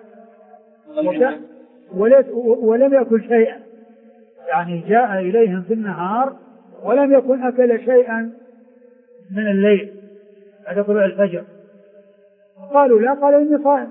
ولم يأكل شيئا، يعني جاء إليهم في النهار ولم يكن أكل شيئا من الليل بعد طلوع الفجر. قالوا لا، قال إني صائم،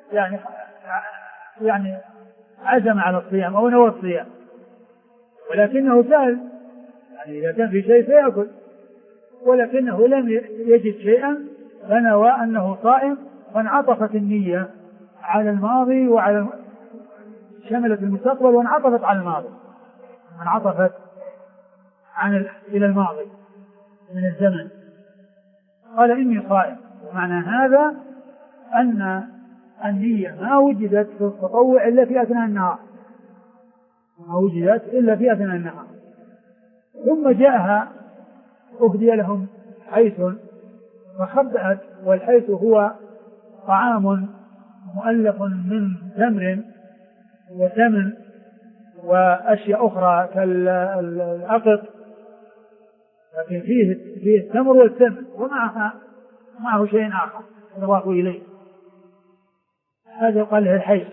يعني عزم على الصيام أو نوى الصيام، ولكنه سأل يعني إذا كان في شيء فيأكل، ولكنه لم يجد شيئا فنوى أنه صائم، فانعطفت النية على الماضي وعلى شملت المستقبل وانعطفت على الماضي، انعطفت إلى الماضي من الزمن. قال إني صائم، ومعنى هذا أن النية ما وجدت في التطوع إلا في أثناء النهار، ما وجدت إلا في أثناء النهار. ثم جاءها أهدي لهم حيث فخبأت، والحيث هو طعام مؤلف من تمر وسمن وأشياء أخرى كالأقط، لكن فيه التمر والسمن ومعه شيء آخر يضاف إليه، هذا يقال له الحيث.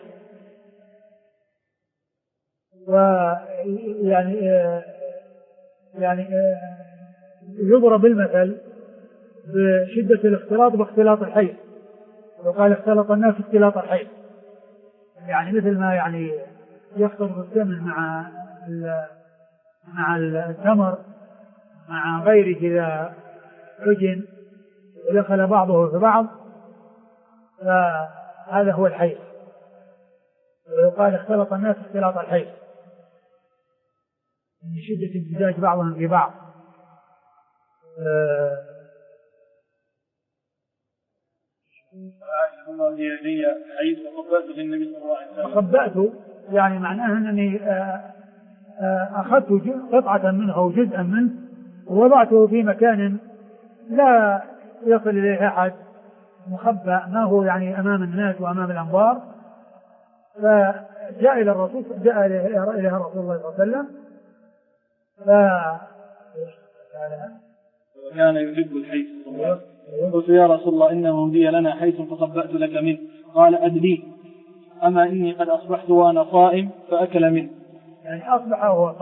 يعني يضرب المثل بشدة الاختلاط باختلاط الحيث، وقال اختلط الناس اختلاط الحيث، يعني مثل ما يعني يختلط السمن مع التمر مع غيره إذا عجن ودخل بعضه في بعض، فهذا هو الحيث، ويقال اختلط الناس اختلاط الحيث من شدة امتزاج بعضهم في بعض. خبأت يعني معناه أنني أخذت قطعة منه أو جزءا منه ووضعته في مكان لا يصل إليه أحد، مخبأ، ما هو يعني أمام الناس وأمام الأنظار. فجاء إلى الرسول، جاء إليها رسول الله صلى الله عليه وسلم وكان يحب الحيث. قلت يا رسول الله إنه هدي لنا حيث فخبأت لك منه، قال أدري، أما إني قد أصبحت وأنا صائم فأكل منه. يعني أصبح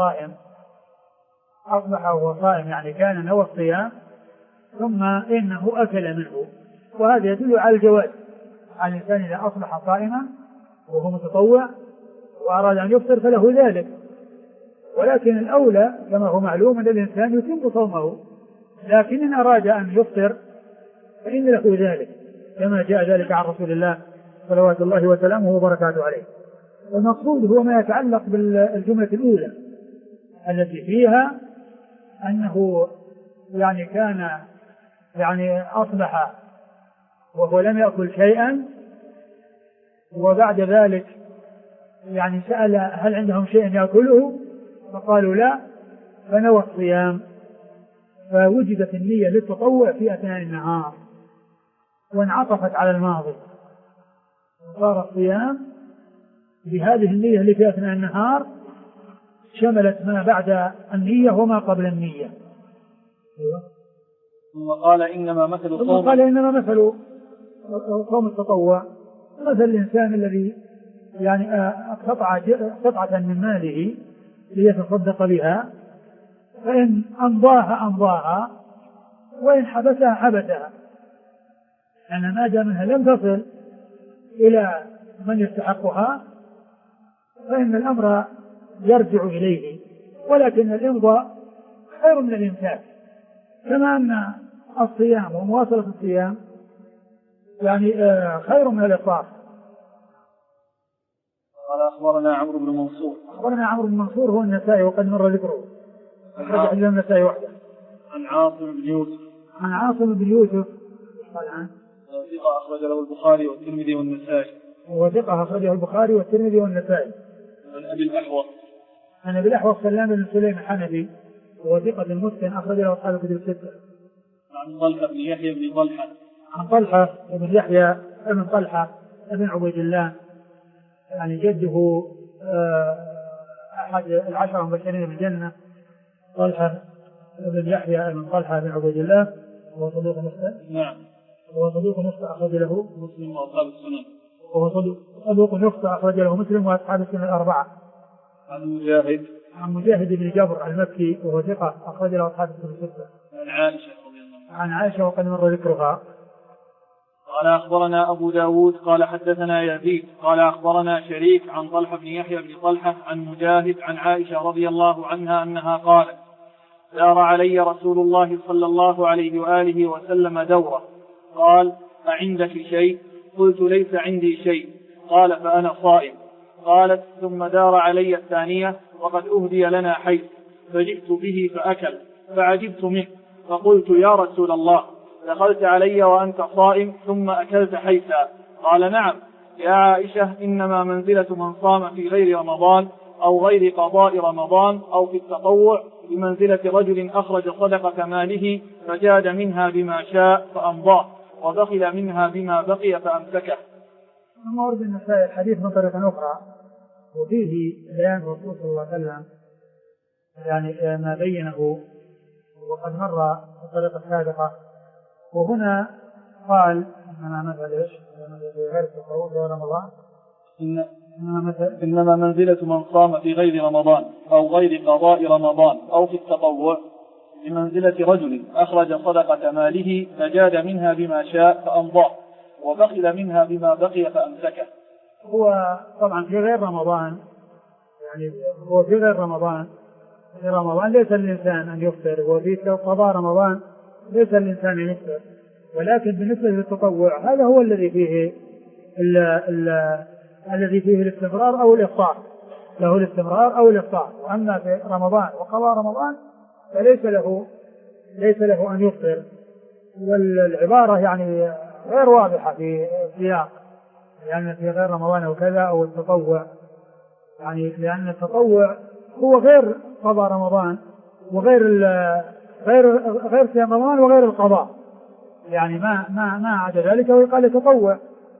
وهو صائم، يعني كان نوى الصيام ثم إنه أكل منه، وهذا يدل على الجواز على الإنسان إذا أصبح صائما وهو متطوع وأراد أن يفطر فله ذلك، ولكن الأولى كما هو معلوم أن الإنسان يتم صومه، لكن إن أراد أن يفطر فإن له ذلك كما جاء ذلك عن رسول الله صلوات الله وسلامه وبركاته عليه. والمقصود هو ما يتعلق بالجملة الأولى التي فيها أنه يعني كان يعني أصبح وهو لم يأكل شيئا، وبعد ذلك يعني سأل هل عندهم شيء يأكله فقالوا لا، فنوى الصيام، فوجدت النية للتطوع في أثناء النهار وانعطفت على الماضي، وصار الصيام بهذه النية اللي في أثناء النهار شملت ما بعد النية وما قبل النية. ثم قال إنما مثل صوم التطوع مثل الإنسان الذي يعني قطعة من ماله ليتصدق بها، فإن أمضاها وإن حبسها، أن ما دام منها لم تصل إلى من يستحقها فإن الأمر يرجع إليه، ولكن الإمضاء خير من الإمساك، كما أن الصيام ومواصلة الصيام يعني خير من الإفطار. قال أخبرنا عمرو بن منصور هو النسائي وقد مر ذكره، أخرج حديث النسائي وحده. عن عاصم بن يوسف قال عنه ثقة أخرج له البخاري والترمذي والنسائي. وثقة أخرجه البخاري والترمذي والنسائي. عن أبي الأحوص سلام بن سليم الحنفي وهو ثقة مسلم أخرج له أصحاب الكتب الستة. عن طلحة بن يحيى بن طلحة. عن طلحة بن يحيى بن طلحة بن عبيد الله، يعني جده أحد العشرة المبشرين بالجنة، طلحة بن يحيى بن طلحة بن عبيد الله، وهو صدوق مسلم. نعم. وهو صدوق نصف أخرج له مسلم وأصحاب السنن. وهو صدوق نصف أخرج له مسلم وأصحاب السنن الأربعة. عن مجاهد بن جبر المكي وهو ثقة أخرج له أصحاب السنن الستة. عن عائشة وقد مر ذكرها. قال أخبرنا أبو داود قال حدثنا يزيد قال أخبرنا شريك عن طلحة بن يحيى بن طلحة عن مجاهد عن عائشة رضي الله عنها أنها قالت: دار علي رسول الله صلى الله عليه وآله وسلم دورة، قال: أعندك شيء؟ قلت: ليس عندي شيء. قال: فأنا صائم. قالت: ثم دار علي الثانية وقد أهدي لنا حيث، فجئت به فأكل، فعجبت منه، فقلت: يا رسول الله، دخلت علي وأنت صائم ثم أكلت حيثا؟ قال: نعم يا عائشة، إنما منزلة من صام في غير رمضان أو غير قضاء رمضان أو في التطوع بمنزلة رجل أخرج صدقة ماله فجاد منها بما شاء فأمضاه، ودخل منها بما بقي فأمسكه. ثم ورد النسائي الحديث من طريقة أخرى، وفيه بيان الرسول صلى الله عليه وسلم يعني ما بينه وقد مر الطريقة السابقة. وهنا قال إنما مثل غير التطوع في رمضان، إنما منزلة من صام في غير رمضان أو غير قضاء رمضان أو في التطوع بمنزلة رجل أخرج صدقة ماله فجاد منها بما شاء فأمضاه، وبخل منها بما بقي فأمسكه. هو طبعا في غير رمضان، يعني هو في غير رمضان، في رمضان ليس الإنسان أن يفطر، وفي قضاء رمضان ليس الإنسان أن يفطر، ولكن بالنسبة للتطوع هذا هو الذي فيه الذي فيه الاستمرار أو الإفطار، له الاستمرار أو الإفطار. وأما في رمضان وقضاء رمضان فليس له أن يفطر. والعبارة يعني غير واضحة في السياق، يعني في غير رمضان أو كذا أو التطوع، يعني لأن التطوع هو غير قضاء رمضان وغير غير صيام رمضان وغير القضاء، يعني ما عدا ذلك ويقال تطوع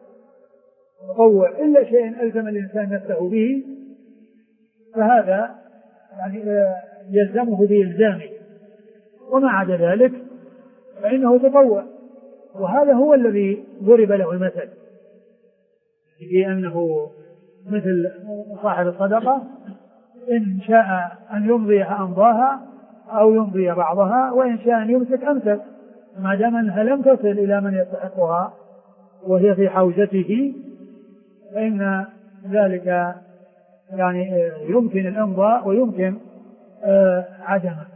إلا شيء ألزم الإنسان نفسه به، فهذا يعني يلزمه بإلزامه، وما عدا ذلك فإنه تطوع. وهذا هو الذي ضرب له المثل في أنه مثل صاحب الصدقة، إن شاء أن يمضيها أمضاها أو يمضي بعضها، وإن شاء أن يمسك أمسك، ما دام أنها لم تصل إلى من يستحقها وهي في حوزته، فإن ذلك يعني يمكن الإمضاء ويمكن عدمه.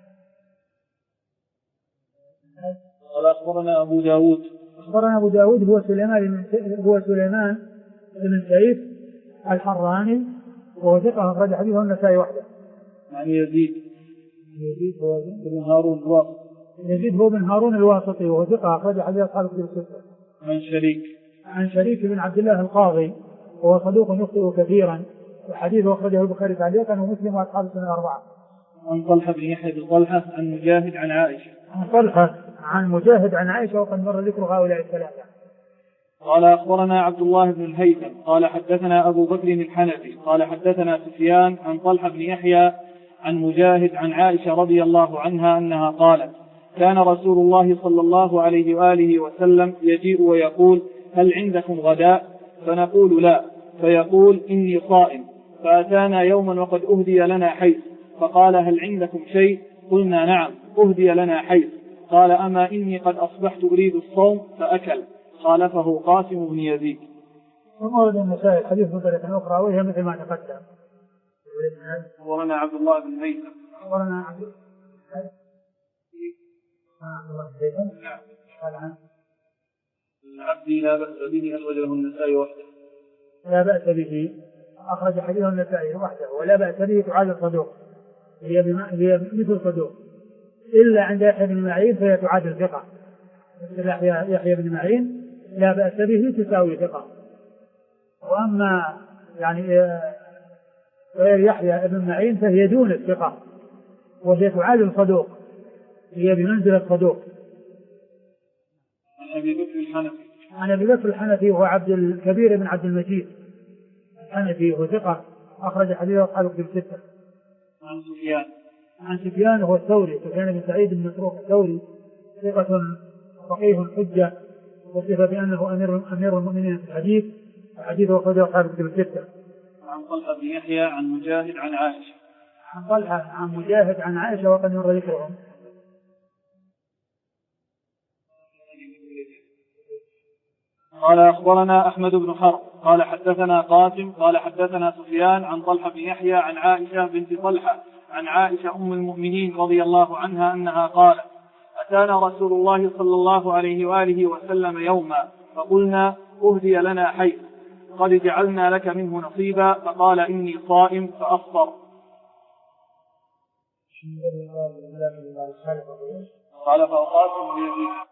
قال أخبرنا أبو داود هو سليمان بن سيف الحراني وهو ثقة أخرج حديثه النسائي وحده. عن يزيد هو بن هارون الواسطي وهو ثقة أخرج حديث أصحاب الكتب الستة. عن شريك بن عبد الله القاضي وهو صدوق يخطئ كثيرا، وحديثه أخرجه البخاري تعليقا ومسلم وأصحاب السنن الأربعة. عن طلحة بن يحيى بن طلحة عن مجاهد عن عائشة. عن طلحة عن مجاهد عن عائشة وقد مر ذكر هؤلاء الثلاثة. قال أخبرنا عبد الله بن الهيثم قال حدثنا أبو بكر الحنفي قال حدثنا سفيان عن طلحة بن يحيى عن مجاهد عن عائشة رضي الله عنها أنها قالت: كان رسول الله صلى الله عليه وآله وسلم يجيء ويقول: هل عندكم غداء؟ فنقول: لا. فيقول إني صائم. فأتانا يوما وقد أهدي لنا حيث، فقال هل عندكم شيء؟ قلنا نعم، أهدي لنا حيث. قال أما إني قد أصبحت أريد الصوم فأكل. خالفه قاسم بن يزيد. ومورد النسائي حديث بطريقة أخرى وهي مثل ما تقدم. ورنا عبد الله بن هيثم. ورنا عبد الله بن هيثم. العبد لا بأس به أخرجه النسائي وحده. لا بأس به أخرج حديث النسائي وحده، ولا بأس به تعاد الصدوق، هي مثل الصدوق، إلا عند يحيى بن معين فهي تعاد الثقة. يحيى بن معين لا بأس به تساوي ثقة. وأما يعني غير يحيى بن معين فهي دون الثقة وهي تعاد الصدوق، هي بمنزل الصدوق. عن أبي بكر الحنفي وهو عبد الكبير بن عبد المجيد الحنفي، هو ثقة أخرج حديثه أصحاب الكتب الستة. عن سفيان هو الثوري، سفيان بن سعيد بن مسروق الثوري، ثقة فقيه حجة، وصف بأنه أمير المؤمنين في الحديث، حديثه أخرجه أصحاب الكتب الستة. عن طلحة بن يحيى عن مجاهد عن عائشة. عن طلحة عن مجاهد عن عائشة وقد مر ذكرهم. قال أخبرنا أحمد بن حرب قال حدثنا قاسم قال حدثنا سفيان عن طلحة بن يحيى عن عائشة بنت طلحة عن عائشة أم المؤمنين رضي الله عنها أنها قالت أتانا رسول الله صلى الله عليه وآله وسلم يوما فقلنا أهدي لنا حيث قد جعلنا لك منه نصيبا، فقال إني صائم فأفطر. قال فقاسم بن يزيد.